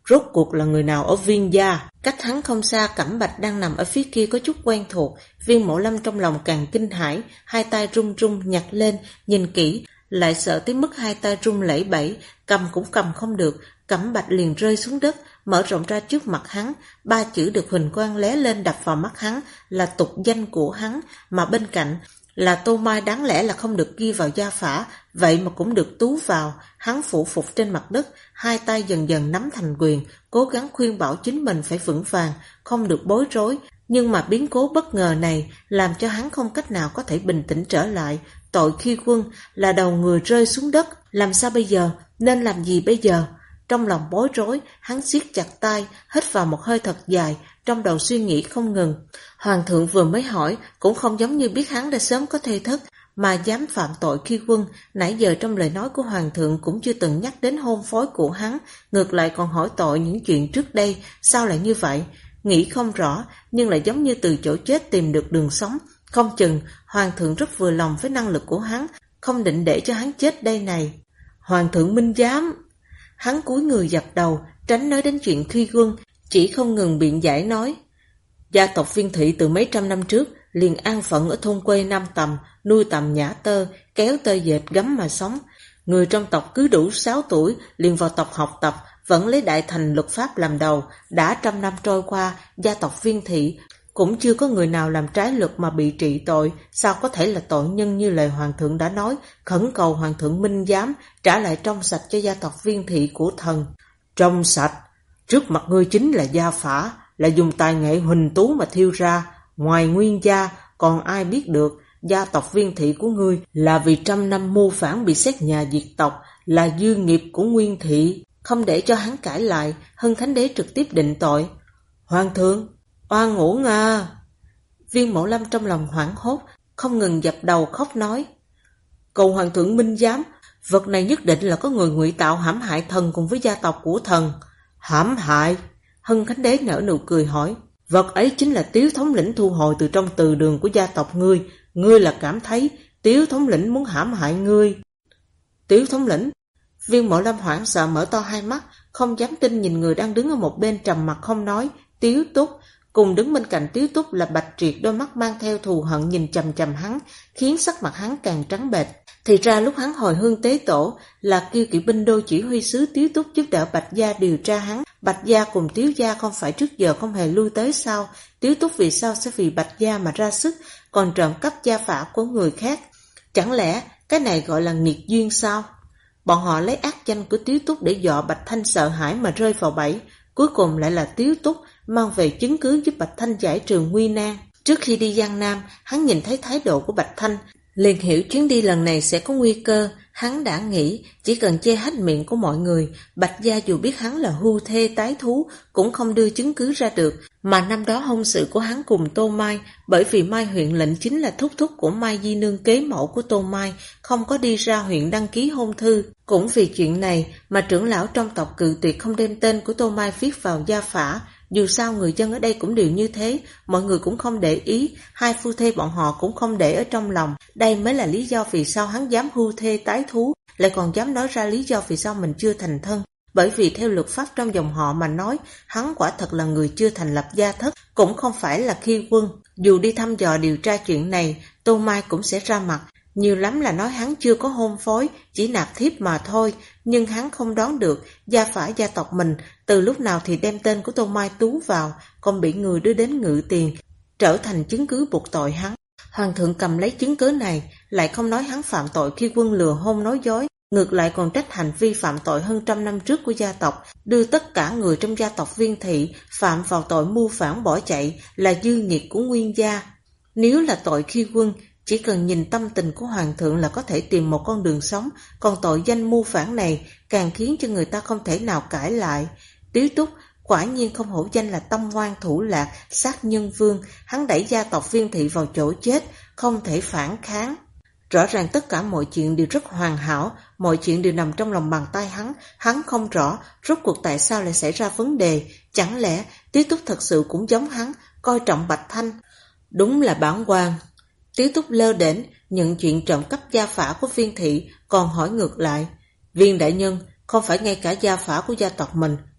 rốt cuộc là người nào ở Viên gia? Cách hắn không xa, Cẩm Bạch đang nằm ở phía kia có chút quen thuộc. Viên Mộ Lâm trong lòng càng kinh hãi, hai tay run run nhặt lên, nhìn kỹ, lại sợ tới mức hai tay run lẩy bẩy, cầm cũng cầm không được. Cẩm Bạch liền rơi xuống đất, mở rộng ra trước mặt hắn, ba chữ được huỳnh quang lóe lên đập vào mắt hắn là tục danh của hắn, mà bên cạnh là Tô Mai đáng lẽ là không được ghi vào gia phả, vậy mà cũng được tú vào. Hắn phủ phục trên mặt đất, hai tay dần dần nắm thành quyền, cố gắng khuyên bảo chính mình phải vững vàng, không được bối rối. Nhưng mà biến cố bất ngờ này làm cho hắn không cách nào có thể bình tĩnh trở lại. Tội khi quân là đầu người rơi xuống đất, làm sao bây giờ, nên làm gì bây giờ? Trong lòng bối rối, hắn siết chặt tay, hít vào một hơi thật dài, trong đầu suy nghĩ không ngừng. Hoàng thượng vừa mới hỏi, cũng không giống như biết hắn đã sớm có thê thất, mà dám phạm tội khi quân. Nãy giờ trong lời nói của Hoàng thượng cũng chưa từng nhắc đến hôn phối của hắn, ngược lại còn hỏi tội những chuyện trước đây, sao lại như vậy? Nghĩ không rõ, nhưng lại giống như từ chỗ chết tìm được đường sống. Không chừng, Hoàng thượng rất vừa lòng với năng lực của hắn, không định để cho hắn chết đây này. Hoàng thượng minh giám. Hắn cúi người dập đầu, tránh nói đến chuyện khi quân, chỉ không ngừng biện giải nói. Gia tộc Viên thị từ mấy trăm năm trước liền an phận ở thôn quê Nam Tầm, nuôi tầm nhã tơ, kéo tơ dệt gấm mà sống. Người trong tộc cứ đủ 6 tuổi liền vào tộc học tập, vẫn lấy đại thành luật pháp làm đầu. Đã 100 năm trôi qua, gia tộc Viên thị cũng chưa có người nào làm trái luật mà bị trị tội, sao có thể là tội nhân như lời Hoàng thượng đã nói. Khẩn cầu Hoàng thượng minh giám trả lại trong sạch cho gia tộc Viên thị của thần. Trong sạch? Trước mặt ngươi chính là gia phả, là dùng tài nghệ huỳnh tú mà thiêu ra. Ngoài nguyên gia, còn ai biết được gia tộc Viên thị của ngươi là vì 100 năm mưu phản bị xét nhà diệt tộc, là dư nghiệp của Nguyên thị. Không để cho hắn cãi lại, Hưng Thánh đế trực tiếp định tội. Hoàng thượng, oan uổng à! Viên Mộ Lâm trong lòng hoảng hốt, không ngừng dập đầu khóc nói. Cầu Hoàng thượng minh giám, vật này nhất định là có người ngụy tạo hãm hại thần cùng với gia tộc của thần. Hãm hại? Hưng Khánh đế nở nụ cười hỏi. Vật ấy chính là Tiếu thống lĩnh thu hồi từ trong từ đường của gia tộc ngươi. Ngươi là cảm thấy Tiếu thống lĩnh muốn hãm hại ngươi. Tiếu thống lĩnh? Viên Mộ Lâm hoảng sợ mở to hai mắt, không dám tin nhìn người đang đứng ở một bên trầm mặt không nói. Tiếu Túc. Cùng đứng bên cạnh Tiếu Túc là Bạch Triệt, đôi mắt mang theo thù hận nhìn chằm chằm hắn, khiến sắc mặt hắn càng trắng bệch. Thì ra lúc hắn hồi hương tế tổ là kêu kỵ binh đô chỉ huy sứ Tiếu Túc giúp đỡ Bạch gia điều tra hắn. Bạch gia cùng Tiếu gia không phải trước giờ không hề lui tới sao? Tiếu Túc vì sao sẽ vì Bạch gia mà ra sức, còn trộm cắp gia phả của người khác? Chẳng lẽ cái này gọi là nghiệt duyên sao? Bọn họ lấy ác danh của Tiếu Túc để dọa Bạch Thanh sợ hãi mà rơi vào bẫy. Cuối cùng lại là Tiếu Túc mang về chứng cứ giúp Bạch Thanh giải trừ nguy nan. Trước khi đi Giang Nam, hắn nhìn thấy thái độ của Bạch Thanh, liền hiểu chuyến đi lần này sẽ có nguy cơ. Hắn đã nghĩ chỉ cần che hết miệng của mọi người, Bạch gia dù biết hắn là hưu thê tái thú cũng không đưa chứng cứ ra được. Mà năm đó hôn sự của hắn cùng Tô Mai, bởi vì Mai huyện lệnh chính là thúc thúc của Mai Di Nương kế mẫu của Tô Mai, không có đi ra huyện đăng ký hôn thư. Cũng vì chuyện này mà trưởng lão trong tộc cự tuyệt không đem tên của Tô Mai viết vào gia phả. Dù sao người dân ở đây cũng đều như thế, mọi người cũng không để ý, hai phu thê bọn họ cũng không để ở trong lòng. Đây mới là lý do vì sao hắn dám hưu thê tái thú, lại còn dám nói ra lý do vì sao mình chưa thành thân. Bởi vì theo luật pháp trong dòng họ mà nói, hắn quả thật là người chưa thành lập gia thất, cũng không phải là khi quân. Dù đi thăm dò điều tra chuyện này, Tô Mai cũng sẽ ra mặt. Nhiều lắm là nói hắn chưa có hôn phối, chỉ nạp thiếp mà thôi. Nhưng hắn không đoán được gia phả gia tộc mình từ lúc nào thì đem tên của Tô Mai tú vào, còn bị người đưa đến ngự tiền, trở thành chứng cứ buộc tội hắn. Hoàng thượng cầm lấy chứng cứ này, lại không nói hắn phạm tội khi quân lừa hôn nói dối, ngược lại còn trách hành vi phạm tội hơn 100 năm trước của gia tộc, đưa tất cả người trong gia tộc Viên thị phạm vào tội mưu phản bỏ chạy là dư nghiệt của Nguyên gia. Nếu là tội khi quân, chỉ cần nhìn tâm tình của Hoàng thượng là có thể tìm một con đường sống, còn tội danh mưu phản này càng khiến cho người ta không thể nào cãi lại. Tiếu Túc quả nhiên không hổ danh là tâm ngoan thủ lạc, sát nhân vương, hắn đẩy gia tộc Viên thị vào chỗ chết, không thể phản kháng. Rõ ràng tất cả mọi chuyện đều rất hoàn hảo, mọi chuyện đều nằm trong lòng bàn tay hắn không rõ rốt cuộc tại sao lại xảy ra vấn đề. Chẳng lẽ Tiếu Túc thật sự cũng giống hắn, coi trọng Bạch Thanh? Đúng là bản quan. Tiếu Túc lơ đễnh nhận chuyện trộm cắp gia phả của Viên thị, còn hỏi ngược lại. Viên đại nhân, không phải ngay cả gia phả của gia tộc mình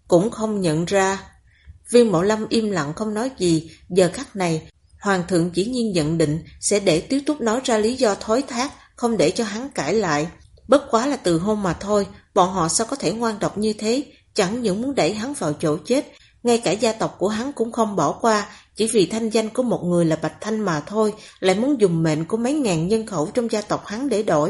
cũng không nhận ra. Viên Mộ Lâm im lặng không nói gì. Giờ khắc này, Hoàng thượng dĩ nhiên nhận định sẽ để Tiếu Túc nói ra lý do thối thác, không để cho hắn cãi lại. Bất quá là từ hôn mà thôi, bọn họ sao có thể ngoan độc như thế, chẳng những muốn đẩy hắn vào chỗ chết, ngay cả gia tộc của hắn cũng không bỏ qua, chỉ vì thanh danh của một người là Bạch Thanh mà thôi, lại muốn dùng mệnh của mấy ngàn nhân khẩu trong gia tộc hắn để đổi.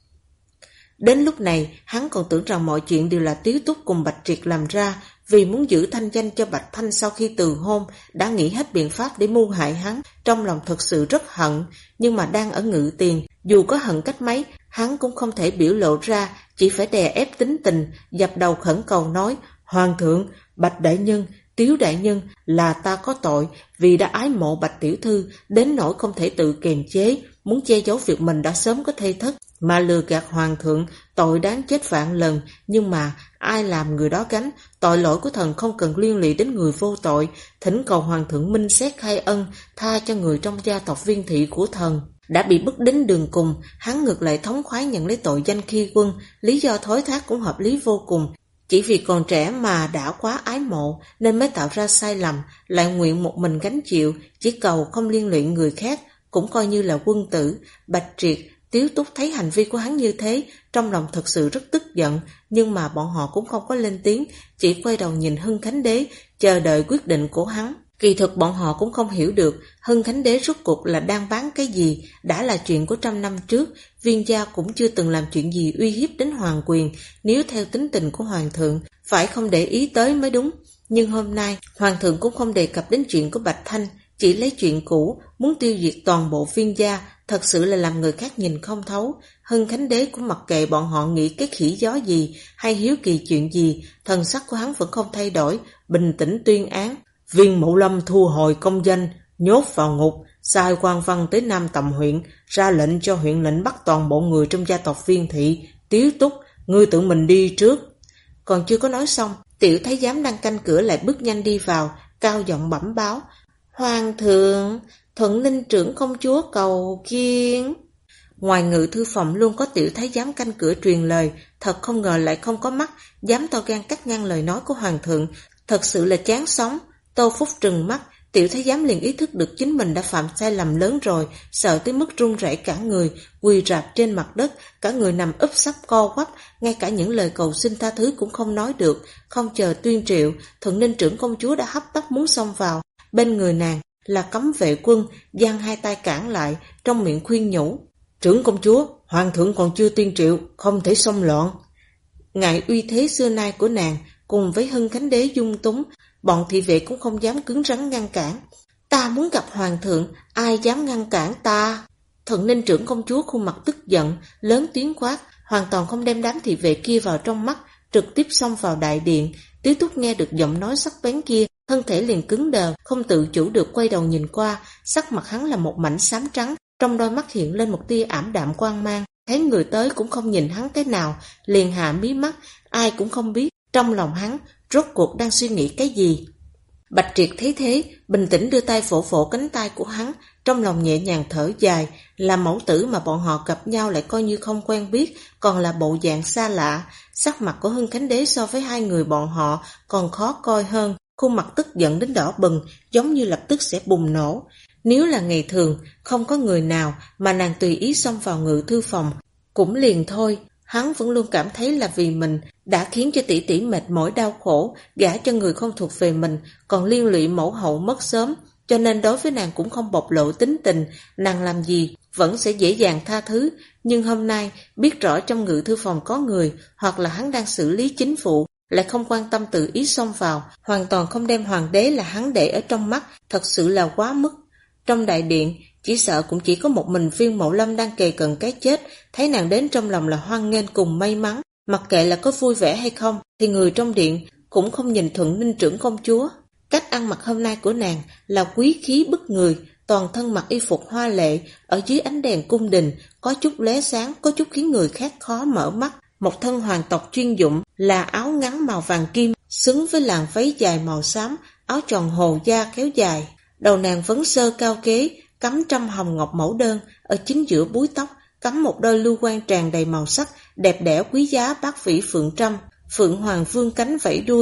Đến lúc này, hắn còn tưởng rằng mọi chuyện đều là Tiếu Túc cùng Bạch Triệt làm ra, vì muốn giữ thanh danh cho Bạch Thanh sau khi từ hôn, đã nghĩ hết biện pháp để mưu hại hắn, trong lòng thật sự rất hận, nhưng mà đang ở Ngự Tiền, dù có hận cách mấy, hắn cũng không thể biểu lộ ra, chỉ phải đè ép tính tình, dập đầu khẩn cầu nói, Hoàng thượng, Bạch đại nhân, Tiếu đại nhân, là ta có tội, vì đã ái mộ Bạch tiểu thư, đến nỗi không thể tự kiềm chế, muốn che giấu việc mình đã sớm có thê thất, mà lừa gạt Hoàng thượng, tội đáng chết vạn lần, nhưng mà ai làm người đó gánh, tội lỗi của thần không cần liên lụy đến người vô tội, thỉnh cầu Hoàng thượng minh xét khai ân, tha cho người trong gia tộc Viên thị của thần. Đã bị bức đến đường cùng, hắn ngược lại thống khoái nhận lấy tội danh khi quân, lý do thối thác cũng hợp lý vô cùng. Chỉ vì còn trẻ mà đã quá ái mộ nên mới tạo ra sai lầm, lại nguyện một mình gánh chịu, chỉ cầu không liên lụy người khác, cũng coi như là quân tử. Bạch Triệt, Tiếu Túc thấy hành vi của hắn như thế, trong lòng thật sự rất tức giận, nhưng mà bọn họ cũng không có lên tiếng, chỉ quay đầu nhìn Hưng Khánh Đế, chờ đợi quyết định của hắn. Kỳ thực bọn họ cũng không hiểu được Hưng Khánh Đế rốt cuộc là đang bán cái gì, đã là chuyện của 100 năm trước, Viên gia cũng chưa từng làm chuyện gì uy hiếp đến hoàng quyền, nếu theo tính tình của hoàng thượng, phải không để ý tới mới đúng. Nhưng hôm nay, hoàng thượng cũng không đề cập đến chuyện của Bạch Thanh, chỉ lấy chuyện cũ, muốn tiêu diệt toàn bộ Viên gia, thật sự là làm người khác nhìn không thấu. Hưng Khánh Đế cũng mặc kệ bọn họ nghĩ cái khỉ gió gì, hay hiếu kỳ chuyện gì, thần sắc của hắn vẫn không thay đổi, bình tĩnh tuyên án. Viên Mộ Lâm thu hồi công danh, nhốt vào ngục, sai quan văn tới Nam Tầm huyện, ra lệnh cho huyện lệnh bắt toàn bộ người trong gia tộc Viên thị. Tiếu Túc, ngươi tự mình đi trước. Còn chưa có nói xong, tiểu thái giám đang canh cửa lại bước nhanh đi vào, cao giọng bẩm báo, Hoàng thượng, Thuận Ninh trưởng công chúa cầu kiến. Ngoài Ngự thư phòng luôn có tiểu thái giám canh cửa truyền lời, thật không ngờ lại không có mắt, dám to gan cắt ngang lời nói của hoàng thượng, thật sự là chán sống. Tô Phúc trừng mắt, tiểu thái giám liền ý thức được chính mình đã phạm sai lầm lớn rồi, sợ tới mức run rẩy cả người, quỳ rạp trên mặt đất, cả người nằm úp sấp co quắp, ngay cả những lời cầu xin tha thứ cũng không nói được. Không chờ tuyên triệu, Thuận Ninh trưởng công chúa đã hấp tấp muốn xông vào, bên người nàng là cấm vệ quân, giang hai tay cản lại, trong miệng khuyên nhủ, trưởng công chúa, hoàng thượng còn chưa tuyên triệu, không thể xông loạn. Ngại uy thế xưa nay của nàng, cùng với Hưng Khánh Đế dung túng, bọn thị vệ cũng không dám cứng rắn ngăn cản. Ta muốn gặp hoàng thượng, ai dám ngăn cản ta? Thuận Ninh trưởng công chúa khuôn mặt tức giận, lớn tiếng quát, hoàn toàn không đem đám thị vệ kia vào trong mắt, trực tiếp xông vào đại điện. Tiếu Túc nghe được giọng nói sắc bén kia, thân thể liền cứng đờ, không tự chủ được quay đầu nhìn qua, sắc mặt hắn là một mảnh xám trắng, trong đôi mắt hiện lên một tia ảm đạm quang mang, thấy người tới cũng không nhìn hắn cái nào, liền hạ mí mắt, ai cũng không biết trong lòng hắn rốt cuộc đang suy nghĩ cái gì. Bạch Triệt thấy thế, bình tĩnh đưa tay vỗ vỗ cánh tay của hắn, trong lòng nhẹ nhàng thở dài, là mẫu tử mà bọn họ gặp nhau lại coi như không quen biết, còn là bộ dạng xa lạ. Sắc mặt của Hưng Khánh Đế so với hai người bọn họ còn khó coi hơn, khuôn mặt tức giận đến đỏ bừng, giống như lập tức sẽ bùng nổ. Nếu là ngày thường, không có người nào mà nàng tùy ý xông vào Ngự thư phòng, cũng liền thôi. Hắn vẫn luôn cảm thấy là vì mình đã khiến cho tỷ tỷ mệt mỏi đau khổ, gả cho người không thuộc về mình, còn liên lụy mẫu hậu mất sớm, cho nên đối với nàng cũng không bộc lộ tính tình, nàng làm gì vẫn sẽ dễ dàng tha thứ. Nhưng hôm nay biết rõ trong Ngự thư phòng có người, hoặc là hắn đang xử lý chính vụ, lại không quan tâm tự ý xông vào, hoàn toàn không đem hoàng đế là hắn để ở trong mắt, thật sự là quá mức. Trong đại điện, chỉ sợ cũng chỉ có một mình Viên Mộ Lâm đang kề cận cái chết, thấy nàng đến trong lòng là hoan nghênh cùng may mắn, mặc kệ là có vui vẻ hay không, thì người trong điện cũng không nhìn Thuận Ninh trưởng công chúa. Cách ăn mặc hôm nay của nàng là quý khí bức người, toàn thân mặc y phục hoa lệ, ở dưới ánh đèn cung đình, có chút lóe sáng, có chút khiến người khác khó mở mắt. Một thân hoàng tộc chuyên dụng là áo ngắn màu vàng kim, xứng với làn váy dài màu xám, áo tròn hồ da kéo dài. Đầu nàng vấn sơ cao kế, cắm trăm hồng ngọc mẫu đơn, ở chính giữa búi tóc, cắm một đôi lưu quan tràn đầy màu sắc, đẹp đẽ quý giá bát vĩ phượng trâm. Phượng hoàng vương cánh vẫy đuôi,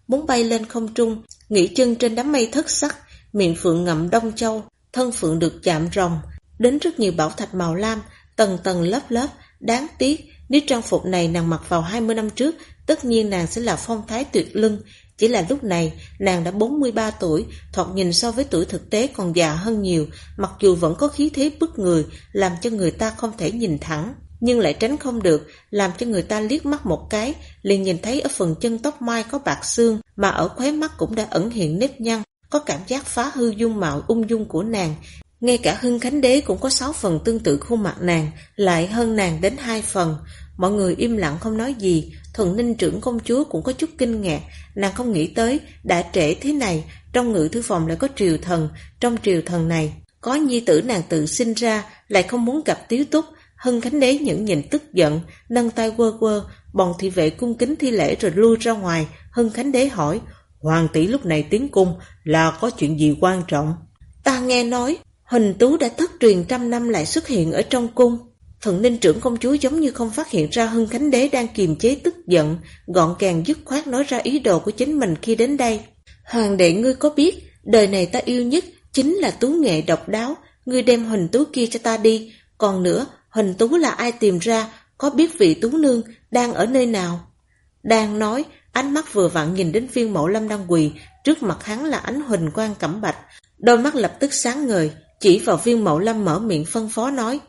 muốn bay lên không trung, nghỉ chân trên đám mây thất sắc, miệng phượng ngậm đông châu, thân phượng được chạm rồng, đến rất nhiều bảo thạch màu lam, tầng tầng lớp lớp. Đáng tiếc, nếu trang phục này nàng mặc vào 20 năm trước, tất nhiên nàng sẽ là phong thái tuyệt lưng. Chỉ là lúc này, nàng đã 43 tuổi, thoạt nhìn so với tuổi thực tế còn già hơn nhiều, mặc dù vẫn có khí thế bức người, làm cho người ta không thể nhìn thẳng, nhưng lại tránh không được, làm cho người ta liếc mắt một cái, liền nhìn thấy ở phần chân tóc mai có bạc xương, mà ở khóe mắt cũng đã ẩn hiện nếp nhăn, có cảm giác phá hư dung mạo ung dung của nàng. Ngay cả Hưng Khánh Đế cũng có 6 phần tương tự khuôn mặt nàng, lại hơn nàng đến 2 phần. Mọi người im lặng không nói gì. Thuận Ninh trưởng công chúa cũng có chút kinh ngạc. Nàng không nghĩ tới đã trễ thế này, trong ngự thư phòng lại có triều thần. Trong triều thần này có nhi tử nàng tự sinh ra, lại không muốn gặp Tiếu Túc. Hưng Khánh Đế nhẫn nhịn tức giận, nâng tay quơ quơ. Bọn thị vệ cung kính thi lễ rồi lui ra ngoài. Hưng Khánh Đế hỏi: Hoàng tỷ lúc này tiến cung là có chuyện gì quan trọng? Ta nghe nói Huỳnh Tú đã thất truyền 100 năm lại xuất hiện ở trong cung. Thuận Ninh trưởng công chúa giống như không phát hiện ra Hưng Khánh Đế đang kiềm chế tức giận, gọn gàng dứt khoát nói ra ý đồ của chính mình khi đến đây. Hoàng đệ, ngươi có biết đời này ta yêu nhất chính là tú nghệ độc đáo, ngươi đem Huỳnh Tú kia cho ta đi. Còn nữa, Huỳnh Tú là ai tìm ra, có biết vị Tú nương đang ở nơi nào? Đang nói, ánh mắt vừa vặn nhìn đến Viên Mộ Lâm đang quỳ, trước mặt hắn là ánh huỳnh quang cẩm bạch, đôi mắt lập tức sáng ngời, chỉ vào Viên Mộ Lâm mở miệng phân phó nói: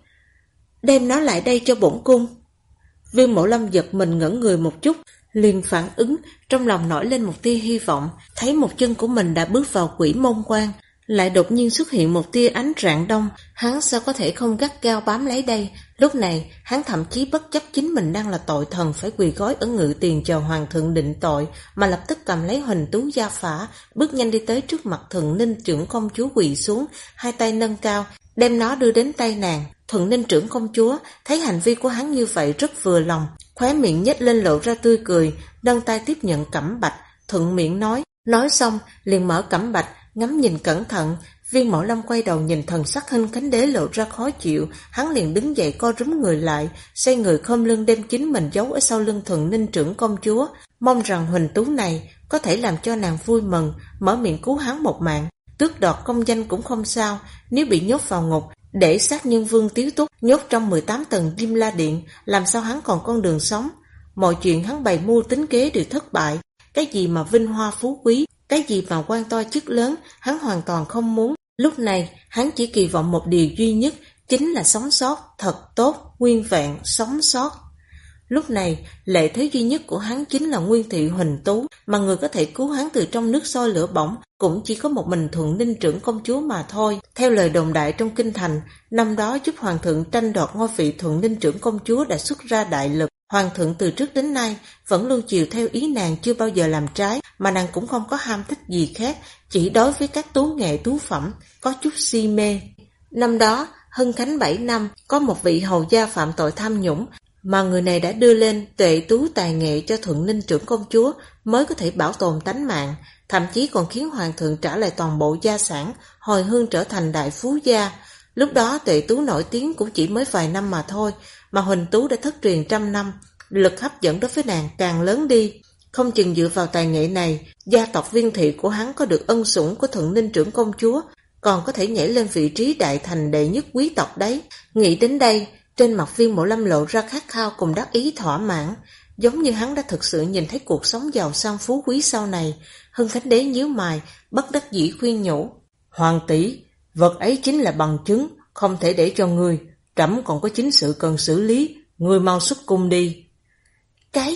Đem nó lại đây cho bổn cung. Viên Mộ Lâm giật mình ngẩn người một chút, liền phản ứng, trong lòng nổi lên một tia hy vọng, thấy một chân của mình đã bước vào Quỷ Môn Quan, lại đột nhiên xuất hiện một tia ánh rạng đông, hắn sao có thể không gắt gao bám lấy đây. Lúc này, hắn thậm chí bất chấp chính mình đang là tội thần phải quỳ gối ở ngự tiền chờ hoàng thượng định tội, mà lập tức cầm lấy Huỳnh Tú gia phả, bước nhanh đi tới trước mặt Thuận Ninh trưởng công chúa quỳ xuống, hai tay nâng cao, đem nó đưa đến tay nàng. Thuận Ninh trưởng công chúa thấy hành vi của hắn như vậy rất vừa lòng, khóe miệng nhếch lên lộ ra tươi cười, nâng tay tiếp nhận cẩm bạch, thuận miệng nói xong liền mở cẩm bạch, ngắm nhìn cẩn thận. Viên Mộ Lâm quay đầu nhìn thần sắc Hưng Khánh Đế lộ ra khó chịu, hắn liền đứng dậy co rúm người lại, xoay người khom lưng đem chính mình giấu ở sau lưng Thuận Ninh trưởng công chúa, mong rằng Huỳnh Tú này có thể làm cho nàng vui mừng, mở miệng cứu hắn một mạng. Tước đoạt công danh cũng không sao, nếu bị nhốt vào ngục, để sát nhân vương Tiếu Túc nhốt trong 18 tầng Diêm La Điện, làm sao hắn còn con đường sống? Mọi chuyện hắn bày mưu tính kế đều thất bại, cái gì mà vinh hoa phú quý, cái gì mà quan to chức lớn, hắn hoàn toàn không muốn. Lúc này, hắn chỉ kỳ vọng một điều duy nhất, chính là sống sót, thật tốt, nguyên vẹn, sống sót. Lúc này, lệ thế duy nhất của hắn chính là Nguyên thị Huỳnh Tú, mà người có thể cứu hắn từ trong nước sôi lửa bỏng cũng chỉ có một mình Thuận Ninh trưởng công chúa mà thôi. Theo lời đồn đại trong kinh thành, năm đó giúp hoàng thượng tranh đoạt ngôi vị Thuận Ninh trưởng công chúa đã xuất ra đại lực. Hoàng thượng từ trước đến nay vẫn luôn chiều theo ý nàng, chưa bao giờ làm trái, mà nàng cũng không có ham thích gì khác, chỉ đối với các tú nghệ tú phẩm có chút si mê. Năm đó, Hưng Khánh 7 năm, có một vị hầu gia phạm tội tham nhũng, mà người này đã đưa lên tuệ tú tài nghệ cho Thuận Ninh trưởng công chúa mới có thể bảo tồn tánh mạng, thậm chí còn khiến hoàng thượng trả lại toàn bộ gia sản, hồi hương trở thành đại phú gia. Lúc đó tuệ tú nổi tiếng cũng chỉ mới vài năm mà thôi, mà Huỳnh Tú đã thất truyền 100 năm, lực hấp dẫn đối với nàng càng lớn đi. Không chừng dựa vào tài nghệ này, gia tộc Viên thị của hắn có được ân sủng của Thuận Ninh trưởng công chúa, còn có thể nhảy lên vị trí đại thành đệ nhất quý tộc đấy. Nghĩ đến đây, trên mặt Viên Mộ Lâm lộ ra khát khao cùng đắc ý thỏa mãn, giống như hắn đã thực sự nhìn thấy cuộc sống giàu sang phú quý sau này. Hưng Khánh Đế nhíu mày, bất đắc dĩ khuyên nhủ: Hoàng tỷ, vật ấy chính là bằng chứng, không thể để cho ngươi, trẫm còn có chính sự cần xử lý, ngươi mau xuất cung đi. Cái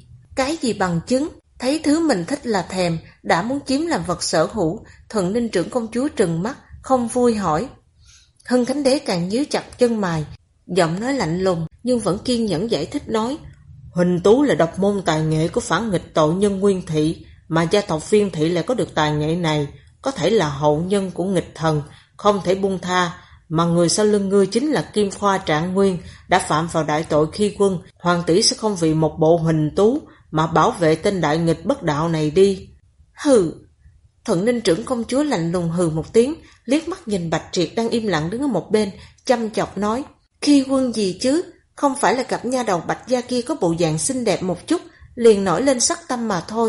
gì bằng chứng? Thấy thứ mình thích là thèm, đã muốn chiếm làm vật sở hữu. Thuận Ninh trưởng công chúa trừng mắt, không vui hỏi. Hưng Khánh Đế càng nhíu chặt chân mày, giọng nói lạnh lùng nhưng vẫn kiên nhẫn giải thích nói: Huỳnh Tú là độc môn tài nghệ của phản nghịch tội nhân Nguyên thị, mà gia tộc Viên thị lại có được tài nghệ này, có thể là hậu nhân của nghịch thần, không thể buông tha. Mà người sau lưng ngươi chính là Kim Khoa Trạng Nguyên, đã phạm vào đại tội khi quân. Hoàng tỷ sẽ không vì một bộ Huỳnh Tú mà bảo vệ tên đại nghịch bất đạo này đi. Hừ. Thuận Ninh trưởng công chúa lạnh lùng hừ một tiếng, liếc mắt nhìn Bạch Triệt đang im lặng đứng ở một bên, chăm chọc nói: Khi quân gì chứ, không phải là cặp nha đầu Bạch gia kia có bộ dạng xinh đẹp một chút liền nổi lên sắc tâm mà thôi.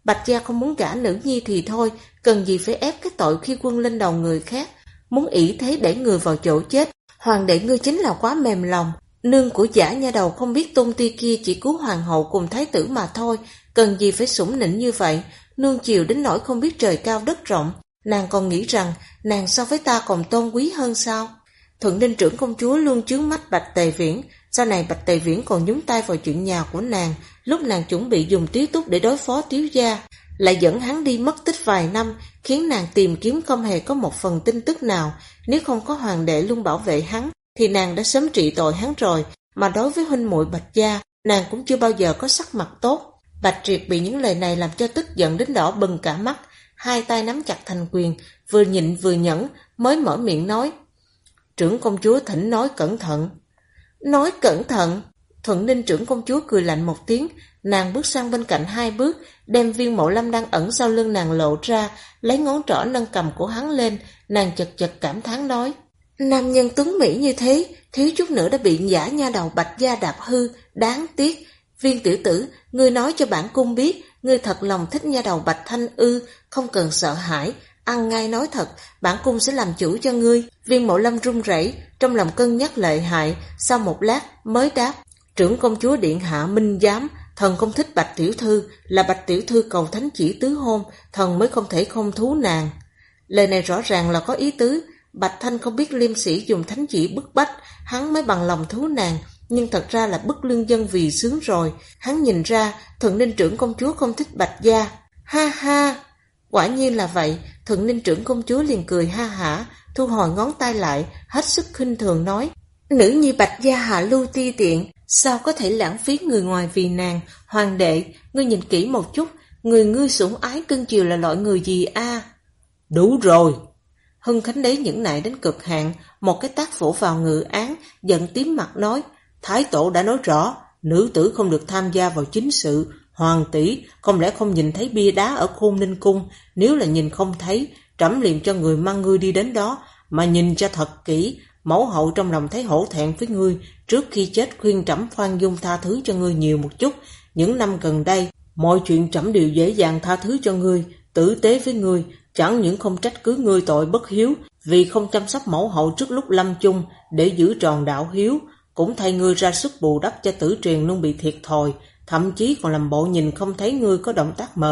Bạch gia không muốn gả nữ nhi thì thôi, cần gì phải ép cái tội khi quân lên đầu người khác, muốn ỷ thế đẩy người vào chỗ chết. Hoàng đệ ngươi chính là quá mềm lòng, nương của giả nha đầu không biết tôn ti kia chỉ cứu hoàng hậu cùng thái tử mà thôi, cần gì phải sủng nịnh như vậy, nương chiều đến nỗi không biết trời cao đất rộng, nàng còn nghĩ rằng nàng so với ta còn tôn quý hơn sao? Thuận Ninh trưởng công chúa luôn chướng mắt Bạch Tề Viễn, sau này Bạch Tề Viễn còn nhúng tay vào chuyện nhà của nàng, lúc nàng chuẩn bị dùng Tiếu Túc để đối phó Tiếu gia, lại dẫn hắn đi mất tích vài năm, khiến nàng tìm kiếm không hề có một phần tin tức nào. Nếu không có hoàng đệ luôn bảo vệ hắn, thì nàng đã sớm trị tội hắn rồi, mà đối với huynh muội Bạch gia, nàng cũng chưa bao giờ có sắc mặt tốt. Bạch Triệt bị những lời này làm cho tức giận đến đỏ bừng cả mắt, hai tay nắm chặt thành quyền, vừa nhịn vừa nhẫn, mới mở miệng nói: Trưởng công chúa thỉnh nói cẩn thận. Nói cẩn thận? Thuận Ninh trưởng công chúa cười lạnh một tiếng, nàng bước sang bên cạnh hai bước, đem Viên Mộ Lâm đang ẩn sau lưng nàng lộ ra, lấy ngón trỏ nâng cầm của hắn lên, nàng chật chật cảm thán nói: Nam nhân tuấn mỹ như thế, thiếu chút nữa đã bị giả nha đầu Bạch gia đạp hư, đáng tiếc. Viên tiểu tử, ngươi nói cho bản cung biết, ngươi thật lòng thích nha đầu Bạch Thanh ư? Không cần sợ hãi, ăn ngay nói thật, bản cung sẽ làm chủ cho ngươi. Viên Mộ Lâm run rẩy, trong lòng cân nhắc lợi hại, sau một lát mới đáp: Trưởng công chúa điện hạ minh giám, thần không thích Bạch tiểu thư, là Bạch tiểu thư cầu thánh chỉ tứ hôn, thần mới không thể không thú nàng. Lời này rõ ràng là có ý tứ, Bạch Thanh không biết liêm sĩ dùng thánh chỉ bức bách, hắn mới bằng lòng thú nàng, nhưng thật ra là bức lương dân vì sướng rồi. Hắn nhìn ra Thuận Ninh trưởng công chúa không thích Bạch gia. Ha ha, quả nhiên là vậy. Thuận Ninh trưởng công chúa liền cười ha hả, thu hồi ngón tay lại, hết sức khinh thường nói: Nữ nhi Bạch gia hạ lưu ti tiện, sao có thể lãng phí người ngoài vì nàng? Hoàng đệ, ngươi nhìn kỹ một chút, người ngươi sủng ái cưng chiều là loại người gì a? Đủ rồi. Hưng Khánh Đế nhẫn nại đến cực hạn, một cái tát vỗ vào ngự án, giận tím mặt nói: Thái tổ đã nói rõ, nữ tử không được tham gia vào chính sự. Hoàng tỷ không lẽ không nhìn thấy bia đá ở Khôn Ninh cung? Nếu là nhìn không thấy, trẫm liền cho người mang ngươi đi đến đó, mà nhìn cho thật kỹ. Mẫu hậu trong lòng thấy hổ thẹn với ngươi, trước khi chết khuyên trẫm khoan dung tha thứ cho ngươi nhiều một chút. Những năm gần đây, mọi chuyện trẫm đều dễ dàng tha thứ cho ngươi, tử tế với ngươi, chẳng những không trách cứ ngươi tội bất hiếu vì không chăm sóc mẫu hậu trước lúc lâm chung để giữ tròn đạo hiếu, cũng thay ngươi ra sức bù đắp cho Tử Truyền luôn bị thiệt thòi, thậm chí còn làm bộ nhìn không thấy ngươi có động tác mờ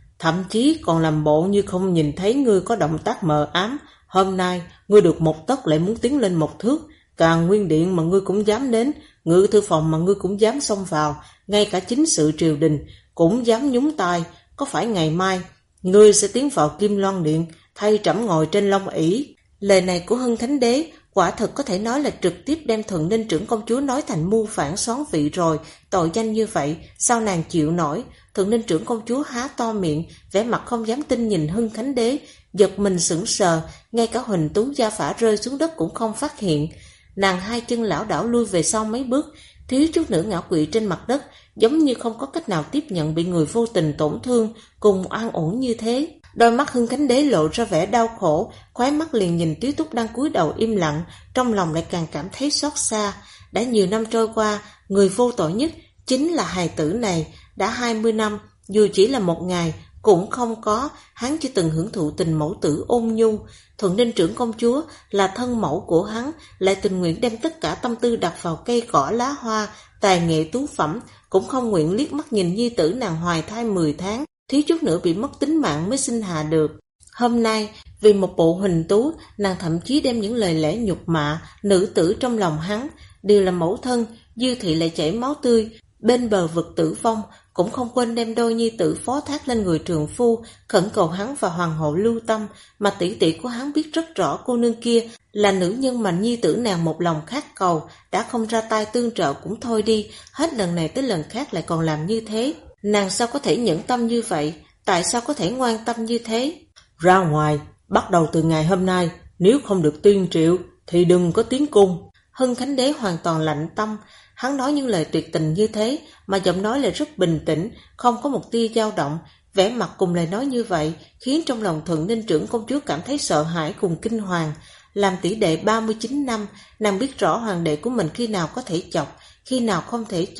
ám. Hôm nay, ngươi được một tấc lại muốn tiến lên một thước, Càng Nguyên Điện mà ngươi cũng dám đến, Ngự Thư Phòng mà ngươi cũng dám xông vào, ngay cả chính sự triều đình cũng dám nhúng tay. Có phải ngày mai ngươi sẽ tiến vào Kim Loan Điện thay trẫm ngồi trên long ỷ? Lời này của Hưng Thánh Đế quả thực có thể nói là trực tiếp đem Thuận Ninh trưởng công chúa nói thành mưu phản xoán vị rồi. Tội danh như vậy sao nàng chịu nổi? Thuận Ninh trưởng công chúa há to miệng, vẻ mặt không dám tin nhìn Hưng Khánh Đế, giật mình sững sờ, ngay cả Huỳnh Tú gia phả rơi xuống đất cũng không phát hiện. Nàng hai chân lảo đảo lui về sau mấy bước, thiếu chút nữa ngã quỵ trên mặt đất, giống như không có cách nào tiếp nhận bị người vô tình tổn thương cùng an ổn như thế. Đôi mắt Hưng Khánh Đế lộ ra vẻ đau khổ, khóe mắt liền nhìn Tiếu Túc đang cúi đầu im lặng, trong lòng lại càng cảm thấy xót xa. Đã nhiều năm trôi qua, người vô tội nhất chính là hài tử này. Đã 20 năm, dù chỉ là một ngày cũng không có, hắn chưa từng hưởng thụ tình mẫu tử ôn nhu. Thuận Ninh trưởng công chúa là thân mẫu của hắn, lại tình nguyện đem tất cả tâm tư đặt vào cây cỏ lá hoa, tài nghệ tú phẩm, cũng không nguyện liếc mắt nhìn nhi tử nàng hoài thai 10 tháng, thiếu chút nữa bị mất tính mạng mới sinh hạ được. Hôm nay, vì một bộ Huỳnh Tú, nàng thậm chí đem những lời lẽ nhục mạ nữ tử trong lòng hắn, đều là mẫu thân, Dư Thị lại chảy máu tươi, bên bờ vực tử vong, cũng không quên đem đôi nhi tử phó thác lên người trượng phu, khẩn cầu hắn và hoàng hậu lưu tâm. Mà tỷ tỷ của hắn biết rất rõ cô nương kia là nữ nhân mà nhi tử nàng một lòng khát cầu, đã không ra tay tương trợ cũng thôi đi, hết lần này tới lần khác lại còn làm như thế. Nàng sao có thể nhẫn tâm như vậy? Tại sao có thể ngoan tâm như thế? Ra ngoài, bắt đầu từ ngày hôm nay, nếu không được tuyên triệu thì đừng có tiến cung. Hưng Khánh Đế hoàn toàn lạnh tâm. Hắn nói những lời tuyệt tình như thế mà giọng nói lại rất bình tĩnh, không có một tia dao động. Vẻ mặt cùng lời nói như vậy khiến trong lòng Thuận Ninh trưởng công chúa cảm thấy sợ hãi cùng kinh hoàng. Làm tỷ đệ 39 năm, nàng biết rõ hoàng đệ của mình khi nào có thể chọc, khi nào không thể chọc,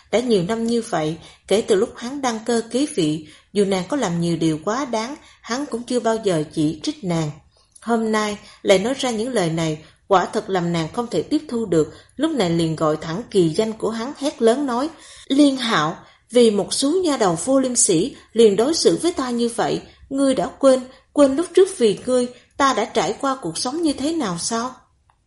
đã nhiều năm như vậy, kể từ lúc hắn đăng cơ kế vị, dù nàng có làm nhiều điều quá đáng, hắn cũng chưa bao giờ chỉ trích nàng. Hôm nay lại nói ra những lời này, quả thật làm nàng không thể tiếp thu được, lúc này liền gọi thẳng kỳ danh của hắn, hét lớn nói: Liên Hạo, vì một số nha đầu vô liêm sỉ liền đối xử với ta như vậy, ngươi đã quên lúc trước vì ngươi ta đã trải qua cuộc sống như thế nào sao?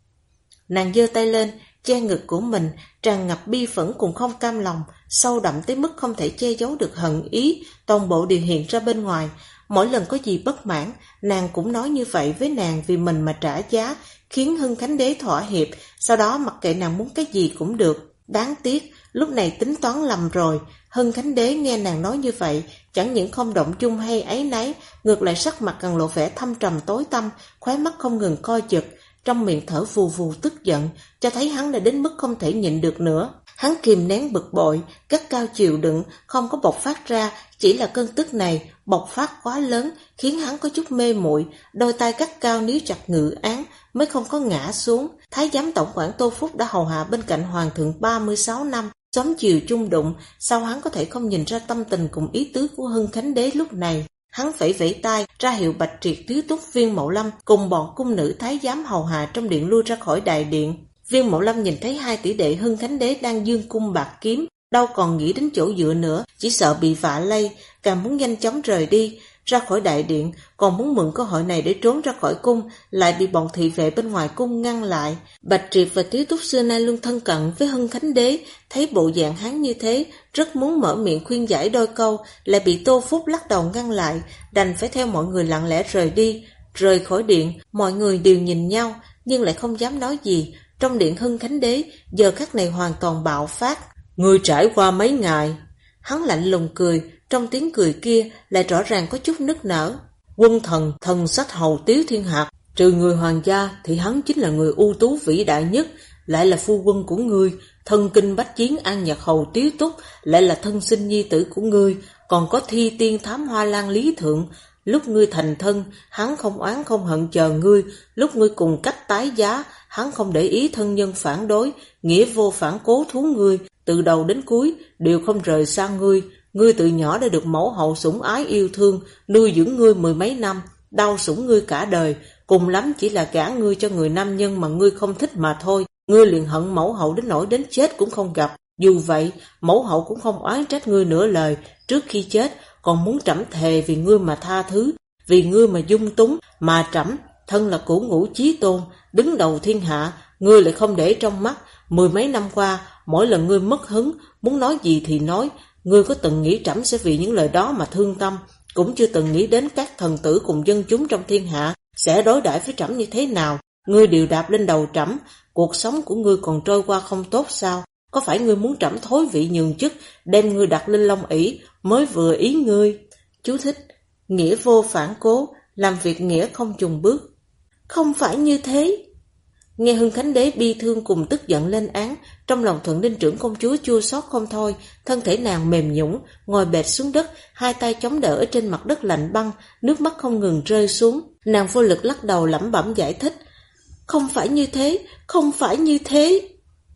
Nàng giơ tay lên, che ngực của mình, tràn ngập bi phẫn cùng không cam lòng, sâu đậm tới mức không thể che giấu được hận ý, toàn bộ đều hiện ra bên ngoài. Mỗi lần có gì bất mãn, nàng cũng nói như vậy với nàng vì mình mà trả giá, khiến Hưng Khánh Đế thỏa hiệp, sau đó mặc kệ nàng muốn cái gì cũng được. Đáng tiếc, lúc này tính toán lầm rồi. Hưng Khánh Đế nghe nàng nói như vậy, chẳng những không động chung hay áy náy, ngược lại sắc mặt càng lộ vẻ thâm trầm tối tăm, khóe mắt không ngừng co giật, trong miệng thở vù vù tức giận, cho thấy hắn đã đến mức không thể nhịn được nữa. Hắn kìm nén bực bội, gắt cao chịu đựng, không có bộc phát ra, chỉ là cơn tức này bộc phát quá lớn, khiến hắn có chút mê muội, đôi tay gắt cao níu chặt ngự án mới không có ngã xuống. Thái giám tổng quản Tô Phúc đã hầu hạ bên cạnh hoàng thượng 36 năm, xóm chiều chung đụng, sao hắn có thể không nhìn ra tâm tình cùng ý tứ của Hưng Khánh Đế lúc này? Hắn vẫy vẫy tay ra hiệu Bạch Triệt, Tiếu Túc, Viên Mậu Lâm cùng bọn cung nữ thái giám hầu hạ trong điện lui ra khỏi đại điện. Viên Mậu Lâm nhìn thấy hai tỷ đệ Hưng Khánh Đế đang dương cung bạc kiếm, đâu còn nghĩ đến chỗ dựa nữa, chỉ sợ bị vạ lây, càng muốn nhanh chóng rời đi ra khỏi đại điện, còn muốn mượn cơ hội này để trốn ra khỏi cung, lại bị bọn thị vệ bên ngoài cung ngăn lại. Bạch Triệt và Tiếu Túc xưa nay luôn thân cận với Hưng Khánh Đế, thấy bộ dạng hắn như thế, rất muốn mở miệng khuyên giải đôi câu, lại bị Tô Phúc lắc đầu ngăn lại, đành phải theo mọi người lặng lẽ rời đi. Rời khỏi điện, mọi người đều nhìn nhau, nhưng lại không dám nói gì. Trong điện Hưng Khánh Đế, giờ khắc này hoàn toàn bạo phát. Ngươi trải qua mấy ngày? Hắn lạnh lùng cười, trong tiếng cười kia lại rõ ràng có chút nức nở. Quân thần, thần sách hầu Tiếu Thiên Hạc, trừ người hoàng gia thì hắn chính là người ưu tú vĩ đại nhất, lại là phu quân của ngươi. Thân kinh bách chiến An Nhạc hầu Tiếu Túc, lại là thân sinh nhi tử của ngươi. Còn có thi tiên thám Hoa Lan Lý Thượng, lúc ngươi thành thân, hắn không oán không hận chờ ngươi, lúc ngươi cùng cách tái giá, hắn không để ý thân nhân phản đối, nghĩa vô phản cố thú ngươi, từ đầu đến cuối đều không rời xa ngươi. Ngươi từ nhỏ đã được mẫu hậu sủng ái yêu thương, nuôi dưỡng ngươi 10 mấy năm, đau sủng ngươi cả đời, cùng lắm chỉ là gả ngươi cho người nam nhân mà ngươi không thích mà thôi. Ngươi liền hận mẫu hậu đến nỗi đến chết cũng không gặp. Dù vậy, mẫu hậu cũng không oán trách ngươi nửa lời, trước khi chết còn muốn trẫm thề vì ngươi mà tha thứ, vì ngươi mà dung túng, mà trẫm thân là cửu ngũ chí tôn, đứng đầu thiên hạ, ngươi lại không để trong mắt. 10 mấy năm qua, mỗi lần ngươi mất hứng, muốn nói gì thì nói, ngươi có từng nghĩ trẫm sẽ vì những lời đó mà thương tâm, cũng chưa từng nghĩ đến các thần tử cùng dân chúng trong thiên hạ sẽ đối đãi với trẫm như thế nào. Ngươi đều đạp lên đầu trẫm, cuộc sống của ngươi còn trôi qua không tốt sao? Có phải ngươi muốn trẫm thối vị nhường chức, đem ngươi đặt lên long ỷ mới vừa ý ngươi? Chú thích: nghĩa vô phản cố, làm việc nghĩa không chùn bước. Không phải như thế. Nghe Hưng Khánh Đế bi thương cùng tức giận lên án, trong lòng Thuận Ninh trưởng công chúa chua xót không thôi, thân thể nàng mềm nhũn, ngồi bệt xuống đất, hai tay chống đỡ ở trên mặt đất lạnh băng, nước mắt không ngừng rơi xuống. Nàng vô lực lắc đầu lẩm bẩm giải thích: không phải như thế, không phải như thế.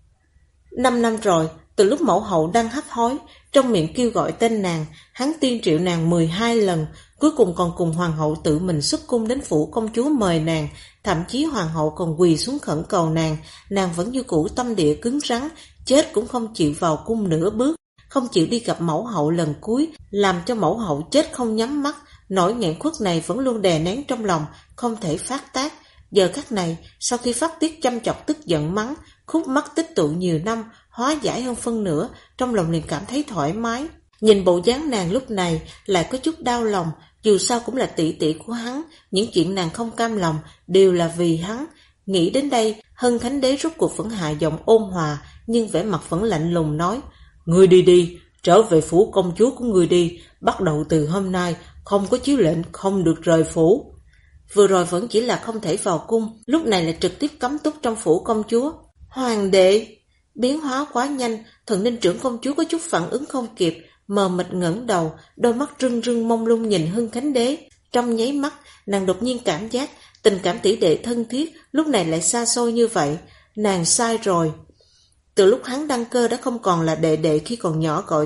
5 năm rồi, từ lúc mẫu hậu đang hấp hối, trong miệng kêu gọi tên nàng, hắn tuyên triệu nàng 12 lần, cuối cùng còn cùng hoàng hậu tự mình xuất cung đến phủ công chúa mời nàng, thậm chí hoàng hậu còn quỳ xuống khẩn cầu nàng vẫn như cũ tâm địa cứng rắn, chết cũng không chịu vào cung nửa bước, không chịu đi gặp mẫu hậu lần cuối, làm cho mẫu hậu chết không nhắm mắt. Nỗi nghẹn khuất này vẫn luôn đè nén trong lòng, không thể phát tác. Giờ khắc này, sau khi phát tiết chăm chọc tức giận mắng, khúc mắc tích tụ nhiều năm, hóa giải hơn phân nửa, trong lòng liền cảm thấy thoải mái. Nhìn bộ dáng nàng lúc này lại có chút đau lòng, dù sao cũng là tỷ tỷ của hắn, những chuyện nàng không cam lòng đều là vì hắn. Nghĩ đến đây, Hưng Khánh Đế rốt cuộc vẫn hạ giọng ôn hòa, nhưng vẻ mặt vẫn lạnh lùng nói: ngươi đi đi, trở về phủ công chúa của ngươi đi, bắt đầu từ hôm nay, không có chiếu lệnh, không được rời phủ. Vừa rồi vẫn chỉ là không thể vào cung, lúc này lại trực tiếp cấm túc trong phủ công chúa. Hoàng đệ! Biến hóa quá nhanh, Thuận Ninh trưởng công chúa có chút phản ứng không kịp, mờ mịt ngẩng đầu, đôi mắt rưng rưng mông lung nhìn Hưng Khánh Đế. Trong nháy mắt, nàng đột nhiên cảm giác tình cảm tỷ đệ thân thiết lúc này lại xa xôi như vậy. Nàng sai rồi. Từ lúc hắn đăng cơ đã không còn là đệ đệ khi còn nhỏ gọi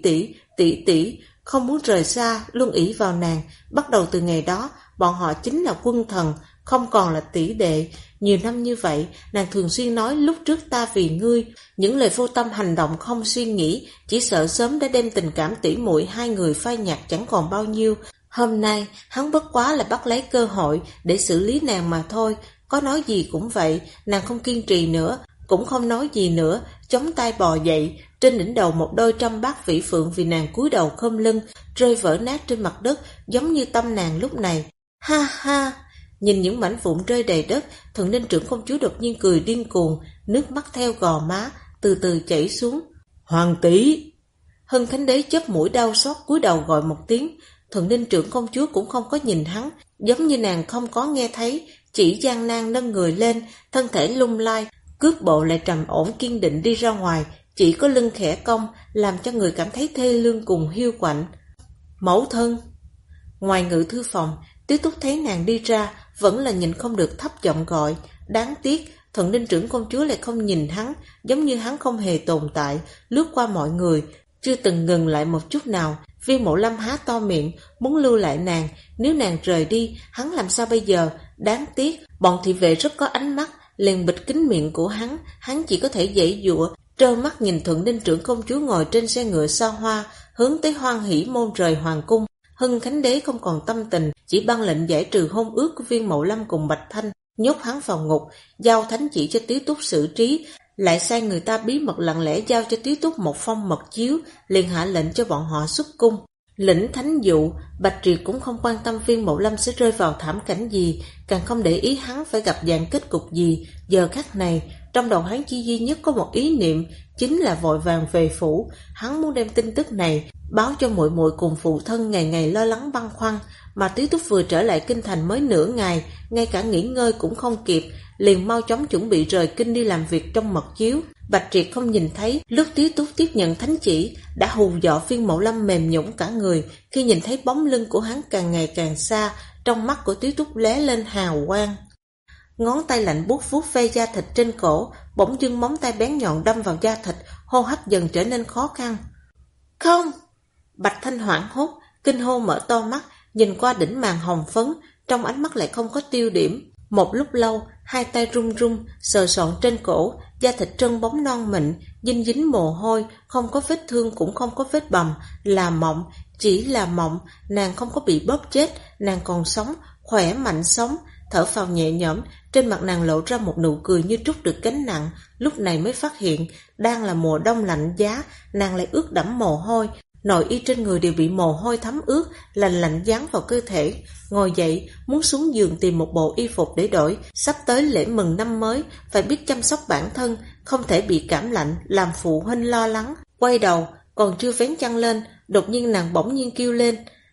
tỷ tỷ, không muốn rời xa, luôn ỷ vào nàng. Bắt đầu từ ngày đó, bọn họ chính là quân thần, không còn là tỷ đệ. Nhiều năm như vậy, nàng thường xuyên nói lúc trước ta vì ngươi, những lời vô tâm hành động không suy nghĩ, chỉ sợ sớm đã đem tình cảm tỉ muội hai người phai nhạt chẳng còn bao nhiêu. Hôm nay, hắn bất quá là bắt lấy cơ hội để xử lý nàng mà thôi. Có nói gì cũng vậy, nàng không kiên trì nữa, cũng không nói gì nữa, chống tay bò dậy. Trên đỉnh đầu một đôi trăm bát vĩ phượng vì nàng cúi đầu khom lưng, rơi vỡ nát trên mặt đất, giống như tâm nàng lúc này. Ha ha! Nhìn những mảnh vụn rơi đầy đất, Thuận Ninh trưởng công chúa đột nhiên cười điên cuồng, nước mắt theo gò má, từ từ chảy xuống. Hoàng tỷ! Hân Thánh Đế chớp mũi đau xót cúi đầu gọi một tiếng. Thuận Ninh trưởng công chúa cũng không có nhìn hắn, giống như nàng không có nghe thấy, chỉ gian nan nâng người lên, thân thể lung lay, cước bộ lại trầm ổn kiên định đi ra ngoài, chỉ có lưng khẽ cong, làm cho người cảm thấy thê lương cùng hiu quạnh. Mẫu thân! Ngoài ngự thư phòng, Tiếu Túc thấy nàng đi ra, vẫn là nhìn không được thấp giọng gọi. Đáng tiếc, Thuận Ninh trưởng công chúa lại không nhìn hắn, giống như hắn không hề tồn tại, lướt qua mọi người, chưa từng ngừng lại một chút nào. Viên Mộ Lâm há to miệng, muốn lưu lại nàng, nếu nàng rời đi, hắn làm sao bây giờ? Đáng tiếc, bọn thị vệ rất có ánh mắt, liền bịt kín miệng của hắn chỉ có thể giãy giụa, trơ mắt nhìn Thuận Ninh trưởng công chúa ngồi trên xe ngựa xa hoa, hướng tới Hoan Hỷ môn rời hoàng cung. Hân Khánh Đế không còn tâm tình, chỉ ban lệnh giải trừ hôn ước của Viên Mộ Lâm cùng Bạch Thanh, nhốt hắn vào ngục, giao thánh chỉ cho Tiếu Túc xử trí, lại sai người ta bí mật lặng lẽ giao cho Tiếu Túc một phong mật chiếu, liền hạ lệnh cho bọn họ xuất cung. Lĩnh thánh dụ, Bạch Triệt cũng không quan tâm Viên Mộ Lâm sẽ rơi vào thảm cảnh gì, càng không để ý hắn phải gặp dạng kết cục gì. Giờ khắc này, trong đầu hắn chỉ duy nhất có một ý niệm, chính là vội vàng về phủ. Hắn muốn đem tin tức này báo cho muội muội cùng phụ thân ngày ngày lo lắng băn khoăn, mà Tiếu Túc vừa trở lại kinh thành mới nửa ngày, ngay cả nghỉ ngơi cũng không kịp, liền mau chóng chuẩn bị rời kinh đi làm việc trong mật chiếu. Bạch Triệt không nhìn thấy, lúc Tiếu Túc tiếp nhận thánh chỉ, đã hù dọa Viên Mộ Lâm mềm nhũn cả người. Khi nhìn thấy bóng lưng của hắn càng ngày càng xa, trong mắt của Tiếu Túc lóe lên hào quang. Ngón tay lạnh buốt vuốt ve da thịt trên cổ, bỗng dưng móng tay bén nhọn đâm vào da thịt, hô hấp dần trở nên khó khăn. Không! Bạch Thanh hoảng hốt, kinh hô mở to mắt, nhìn qua đỉnh màn hồng phấn, trong ánh mắt lại không có tiêu điểm. Một lúc lâu, hai tay run run, sờ soạn trên cổ, da thịt trơn bóng non mịn, dinh dính mồ hôi, không có vết thương cũng không có vết bầm, là mộng, chỉ là mộng. Nàng không có bị bóp chết, nàng còn sống, khỏe mạnh sống. Thở phào nhẹ nhõm, trên mặt nàng lộ ra một nụ cười như trút được gánh nặng. Lúc này mới phát hiện, đang là mùa đông lạnh giá, nàng lại ướt đẫm mồ hôi, nội y trên người đều bị mồ hôi thấm ướt, lạnh lạnh dán vào cơ thể. Ngồi dậy, muốn xuống giường tìm một bộ y phục để đổi, sắp tới lễ mừng năm mới, phải biết chăm sóc bản thân, không thể bị cảm lạnh, làm phụ huynh lo lắng. Quay đầu, còn chưa vén chăn lên, đột nhiên nàng bỗng nhiên kêu lên.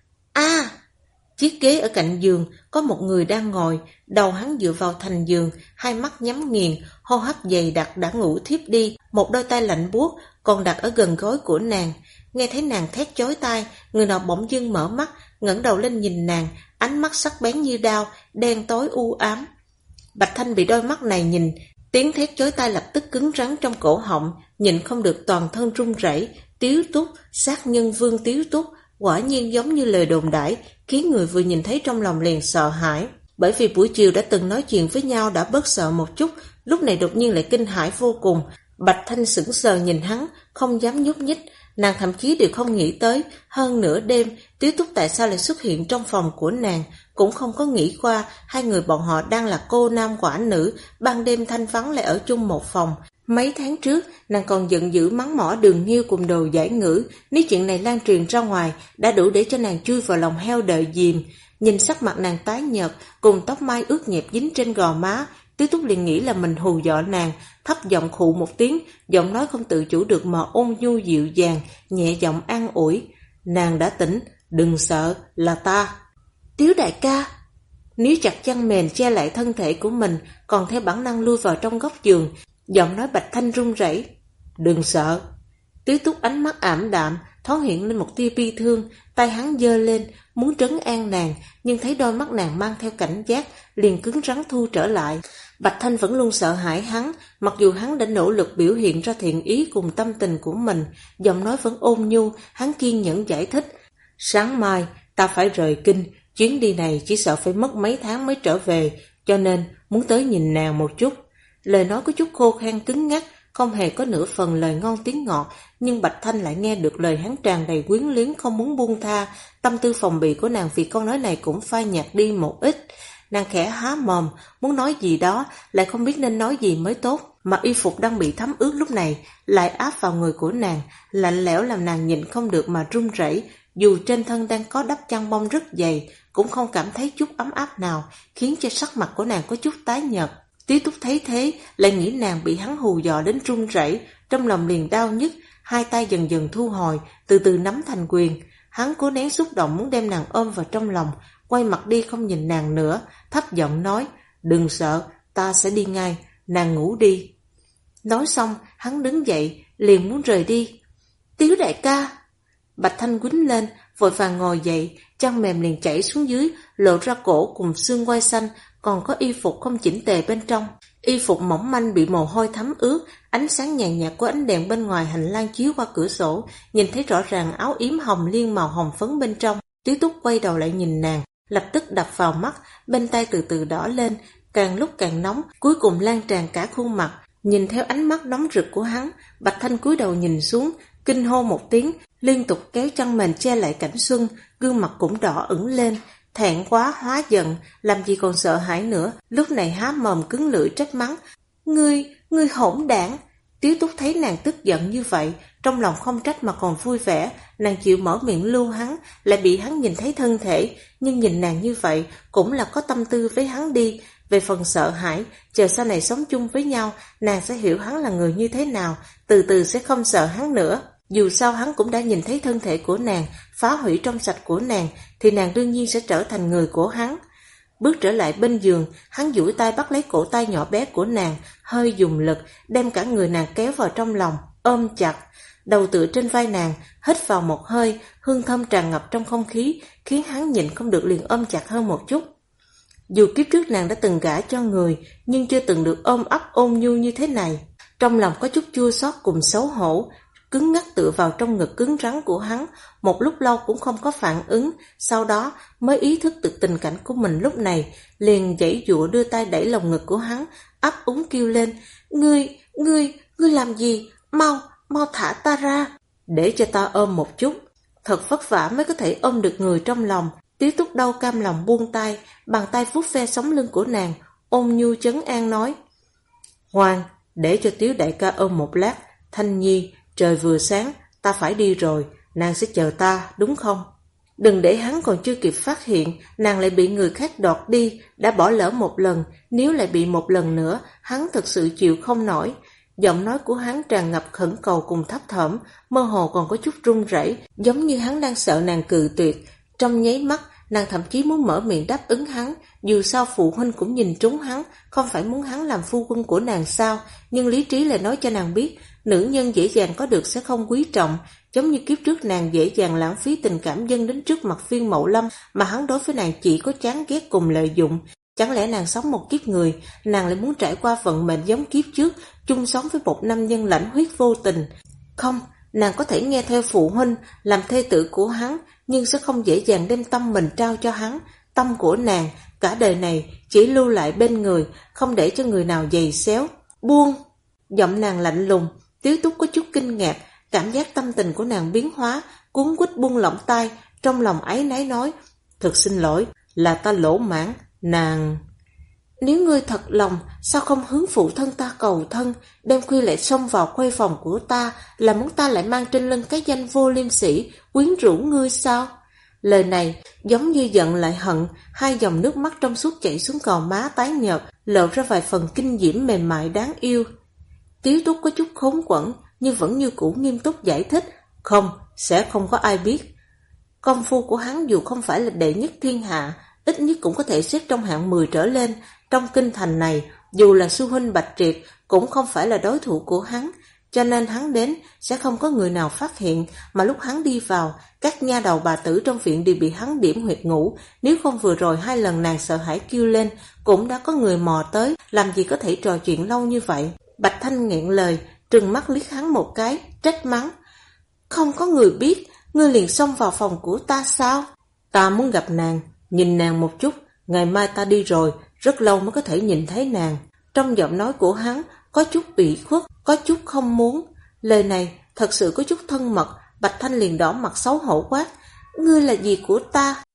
A! Chiếc ghế ở cạnh giường, có một người đang ngồi, đầu hắn dựa vào thành giường, hai mắt nhắm nghiền, hô hấp dày đặc đã ngủ thiếp đi, một đôi tay lạnh buốt còn đặt ở gần gối của nàng. Nghe thấy nàng thét chói tai, người nọ bỗng dưng mở mắt, ngẩng đầu lên nhìn nàng, ánh mắt sắc bén như đao, đen tối u ám. Bạch Thanh bị đôi mắt này nhìn, tiếng thét chói tai lập tức cứng rắn trong cổ họng, nhịn không được toàn thân run rẩy. Tiếu Túc, sát nhân vương Tiếu Túc, quả nhiên giống như lời đồn đãi, khiến người vừa nhìn thấy trong lòng liền sợ hãi. Bởi vì buổi chiều đã từng nói chuyện với nhau đã bớt sợ một chút, lúc này đột nhiên lại kinh hãi vô cùng. Bạch Thanh sững sờ nhìn hắn, không dám nhúc nhích. Nàng thậm chí đều không nghĩ tới, hơn nửa đêm, Tiếu Túc tại sao lại xuất hiện trong phòng của nàng, cũng không có nghĩ qua hai người bọn họ đang là cô nam quả nữ, ban đêm thanh vắng lại ở chung một phòng. Mấy tháng trước, nàng còn giận dữ mắng mỏ Đường Nghiêu cùng đồ giải ngữ, nếu chuyện này lan truyền ra ngoài, đã đủ để cho nàng chui vào lòng heo đợi dìm. Nhìn sắc mặt nàng tái nhợt, cùng tóc mai ướt nhẹp dính trên gò má, Tiếu Túc liền nghĩ là mình hù dọa nàng, thấp giọng khụ một tiếng, giọng nói không tự chủ được mà ôn nhu dịu dàng, nhẹ giọng an ủi. Nàng đã tỉnh, đừng sợ, là ta. Tiếu đại ca. Níu chặt chăn mền che lại thân thể của mình, còn theo bản năng lui vào trong góc giường, giọng nói Bạch Thanh run rẩy. Đừng sợ. Tiếu Túc ánh mắt ảm đạm, thoáng hiện lên một tia bi thương, tay hắn giơ lên, muốn trấn an nàng, nhưng thấy đôi mắt nàng mang theo cảnh giác, liền cứng rắn thu trở lại. Bạch Thanh vẫn luôn sợ hãi hắn, mặc dù hắn đã nỗ lực biểu hiện ra thiện ý cùng tâm tình của mình, giọng nói vẫn ôn nhu, hắn kiên nhẫn giải thích. Sáng mai, ta phải rời kinh, chuyến đi này chỉ sợ phải mất mấy tháng mới trở về, cho nên muốn tới nhìn nàng một chút. Lời nói có chút khô khan cứng ngắc, không hề có nửa phần lời ngon tiếng ngọt, nhưng Bạch Thanh lại nghe được lời hắn tràn đầy quyến luyến không muốn buông tha. Tâm tư phòng bị của nàng vì câu nói này cũng phai nhạt đi một ít. Nàng khẽ há mồm, muốn nói gì đó, lại không biết nên nói gì mới tốt, mà y phục đang bị thấm ướt lúc này lại áp vào người của nàng, lạnh lẽo làm nàng nhịn không được mà run rẩy. Dù trên thân đang có đắp chăn bông rất dày, cũng không cảm thấy chút ấm áp nào, khiến cho sắc mặt của nàng có chút tái nhợt. Tiếu Túc thấy thế, lại nghĩ nàng bị hắn hù dọa đến run rẩy, trong lòng liền đau nhức, hai tay dần dần thu hồi, từ từ nắm thành quyền. Hắn cố nén xúc động muốn đem nàng ôm vào trong lòng, quay mặt đi không nhìn nàng nữa, thấp giọng nói, đừng sợ, ta sẽ đi ngay, nàng ngủ đi. Nói xong, hắn đứng dậy, liền muốn rời đi. Tiếu đại ca! Bạch Thanh quýnh lên, vội vàng ngồi dậy, chăn mềm liền chảy xuống dưới, lộ ra cổ cùng xương quai xanh, còn có y phục không chỉnh tề bên trong. Y phục mỏng manh bị mồ hôi thấm ướt, ánh sáng nhàn nhạt của ánh đèn bên ngoài hành lang chiếu qua cửa sổ, nhìn thấy rõ ràng áo yếm hồng liên màu hồng phấn bên trong. Tiếu Túc quay đầu lại nhìn nàng, lập tức đập vào mắt, bên tay từ từ đỏ lên, càng lúc càng nóng, cuối cùng lan tràn cả khuôn mặt. Nhìn theo ánh mắt nóng rực của hắn, Bạch Thanh cúi đầu nhìn xuống, kinh hô một tiếng, liên tục kéo chăn mền che lại cảnh xuân, gương mặt cũng đỏ ửng lên. Thẹn quá hóa giận, làm gì còn sợ hãi nữa, lúc này há mồm cứng lưỡi trách mắng. Ngươi hỗn đản! Tiếu Túc thấy nàng tức giận như vậy, trong lòng không trách mà còn vui vẻ, nàng chịu mở miệng lưu hắn, lại bị hắn nhìn thấy thân thể, nhưng nhìn nàng như vậy cũng là có tâm tư với hắn đi. Về phần sợ hãi, chờ sau này sống chung với nhau, nàng sẽ hiểu hắn là người như thế nào, từ từ sẽ không sợ hắn nữa. Dù sao hắn cũng đã nhìn thấy thân thể của nàng, phá hủy trong sạch của nàng, thì nàng đương nhiên sẽ trở thành người của hắn. Bước trở lại bên giường, hắn duỗi tay bắt lấy cổ tay nhỏ bé của nàng, hơi dùng lực, đem cả người nàng kéo vào trong lòng, ôm chặt. Đầu tựa trên vai nàng, hít vào một hơi, hương thơm tràn ngập trong không khí, khiến hắn nhịn không được liền ôm chặt hơn một chút. Dù kiếp trước nàng đã từng gả cho người, nhưng chưa từng được ôm ấp ôn nhu như thế này. Trong lòng có chút chua xót cùng xấu hổ, cứng ngắc tựa vào trong ngực cứng rắn của hắn, một lúc lâu cũng không có phản ứng, sau đó mới ý thức được tình cảnh của mình lúc này, liền giãy giụa đưa tay đẩy lồng ngực của hắn, ấp úng kêu lên, Ngươi làm gì? Mau thả ta ra, để cho ta ôm một chút. Thật vất vả mới có thể ôm được người trong lòng. Tiếu Túc đâu cam lòng buông tay, bàn tay vuốt ve sống lưng của nàng, ôn nhu trấn an nói, ngoan, để cho Tiếu đại ca ôm một lát. Thanh Nhi, trời vừa sáng, ta phải đi rồi, nàng sẽ chờ ta, đúng không? Đừng để hắn còn chưa kịp phát hiện, nàng lại bị người khác đoạt đi, đã bỏ lỡ một lần, nếu lại bị một lần nữa, hắn thật sự chịu không nổi. Giọng nói của hắn tràn ngập khẩn cầu cùng thấp thỏm, mơ hồ còn có chút run rẩy, giống như hắn đang sợ nàng cự tuyệt. Trong nháy mắt, nàng thậm chí muốn mở miệng đáp ứng hắn, dù sao phụ huynh cũng nhìn trúng hắn, không phải muốn hắn làm phu quân của nàng sao, nhưng lý trí lại nói cho nàng biết, nữ nhân dễ dàng có được sẽ không quý trọng, giống như kiếp trước nàng dễ dàng lãng phí tình cảm dâng đến trước mặt Viên Mậu Lâm, mà hắn đối với nàng chỉ có chán ghét cùng lợi dụng. Chẳng lẽ nàng sống một kiếp người, nàng lại muốn trải qua vận mệnh giống kiếp trước, chung sống với một nam nhân lãnh huyết vô tình? Không, nàng có thể nghe theo phụ huynh, làm thê tử của hắn, nhưng sẽ không dễ dàng đem tâm mình trao cho hắn. Tâm của nàng, cả đời này chỉ lưu lại bên người, không để cho người nào giày xéo. Buông! Giọng nàng lạnh lùng. Tiếu Túc có chút kinh ngạc, cảm giác tâm tình của nàng biến hóa, cuốn quýt buông lỏng tay, trong lòng áy náy nói, thật xin lỗi, là ta lỗ mãn, nàng... Nếu ngươi thật lòng, sao không hướng phụ thân ta cầu thân, đêm khuya lại xông vào khuê phòng của ta, là muốn ta lại mang trên lưng cái danh vô liêm sỉ, quyến rũ ngươi sao? Lời này giống như giận lại hận, hai dòng nước mắt trong suốt chảy xuống gò má tái nhợt, lộ ra vài phần kinh diễm mềm mại đáng yêu. Tiếu Túc có chút khốn quẫn, nhưng vẫn như cũ nghiêm túc giải thích, không, sẽ không có ai biết. Công phu của hắn dù không phải là đệ nhất thiên hạ, ít nhất cũng có thể xếp trong hạng 10 trở lên. Trong kinh thành này, dù là sư huynh Bạch Triệt cũng không phải là đối thủ của hắn, cho nên hắn đến sẽ không có người nào phát hiện, mà lúc hắn đi vào, các nha đầu bà tử trong viện đều bị hắn điểm huyệt ngủ, nếu không vừa rồi 2 lần nàng sợ hãi kêu lên, cũng đã có người mò tới, làm gì có thể trò chuyện lâu như vậy. Bạch Thanh nghẹn lời, trừng mắt liếc hắn một cái, trách mắng. Không có người biết, ngươi liền xông vào phòng của ta sao? Ta muốn gặp nàng, nhìn nàng một chút, ngày mai ta đi rồi, rất lâu mới có thể nhìn thấy nàng. Trong giọng nói của hắn có chút ủy khuất, có chút không muốn. Lời này thật sự có chút thân mật. Bạch Thanh liền đỏ mặt xấu hổ quát. Ngươi là gì của ta?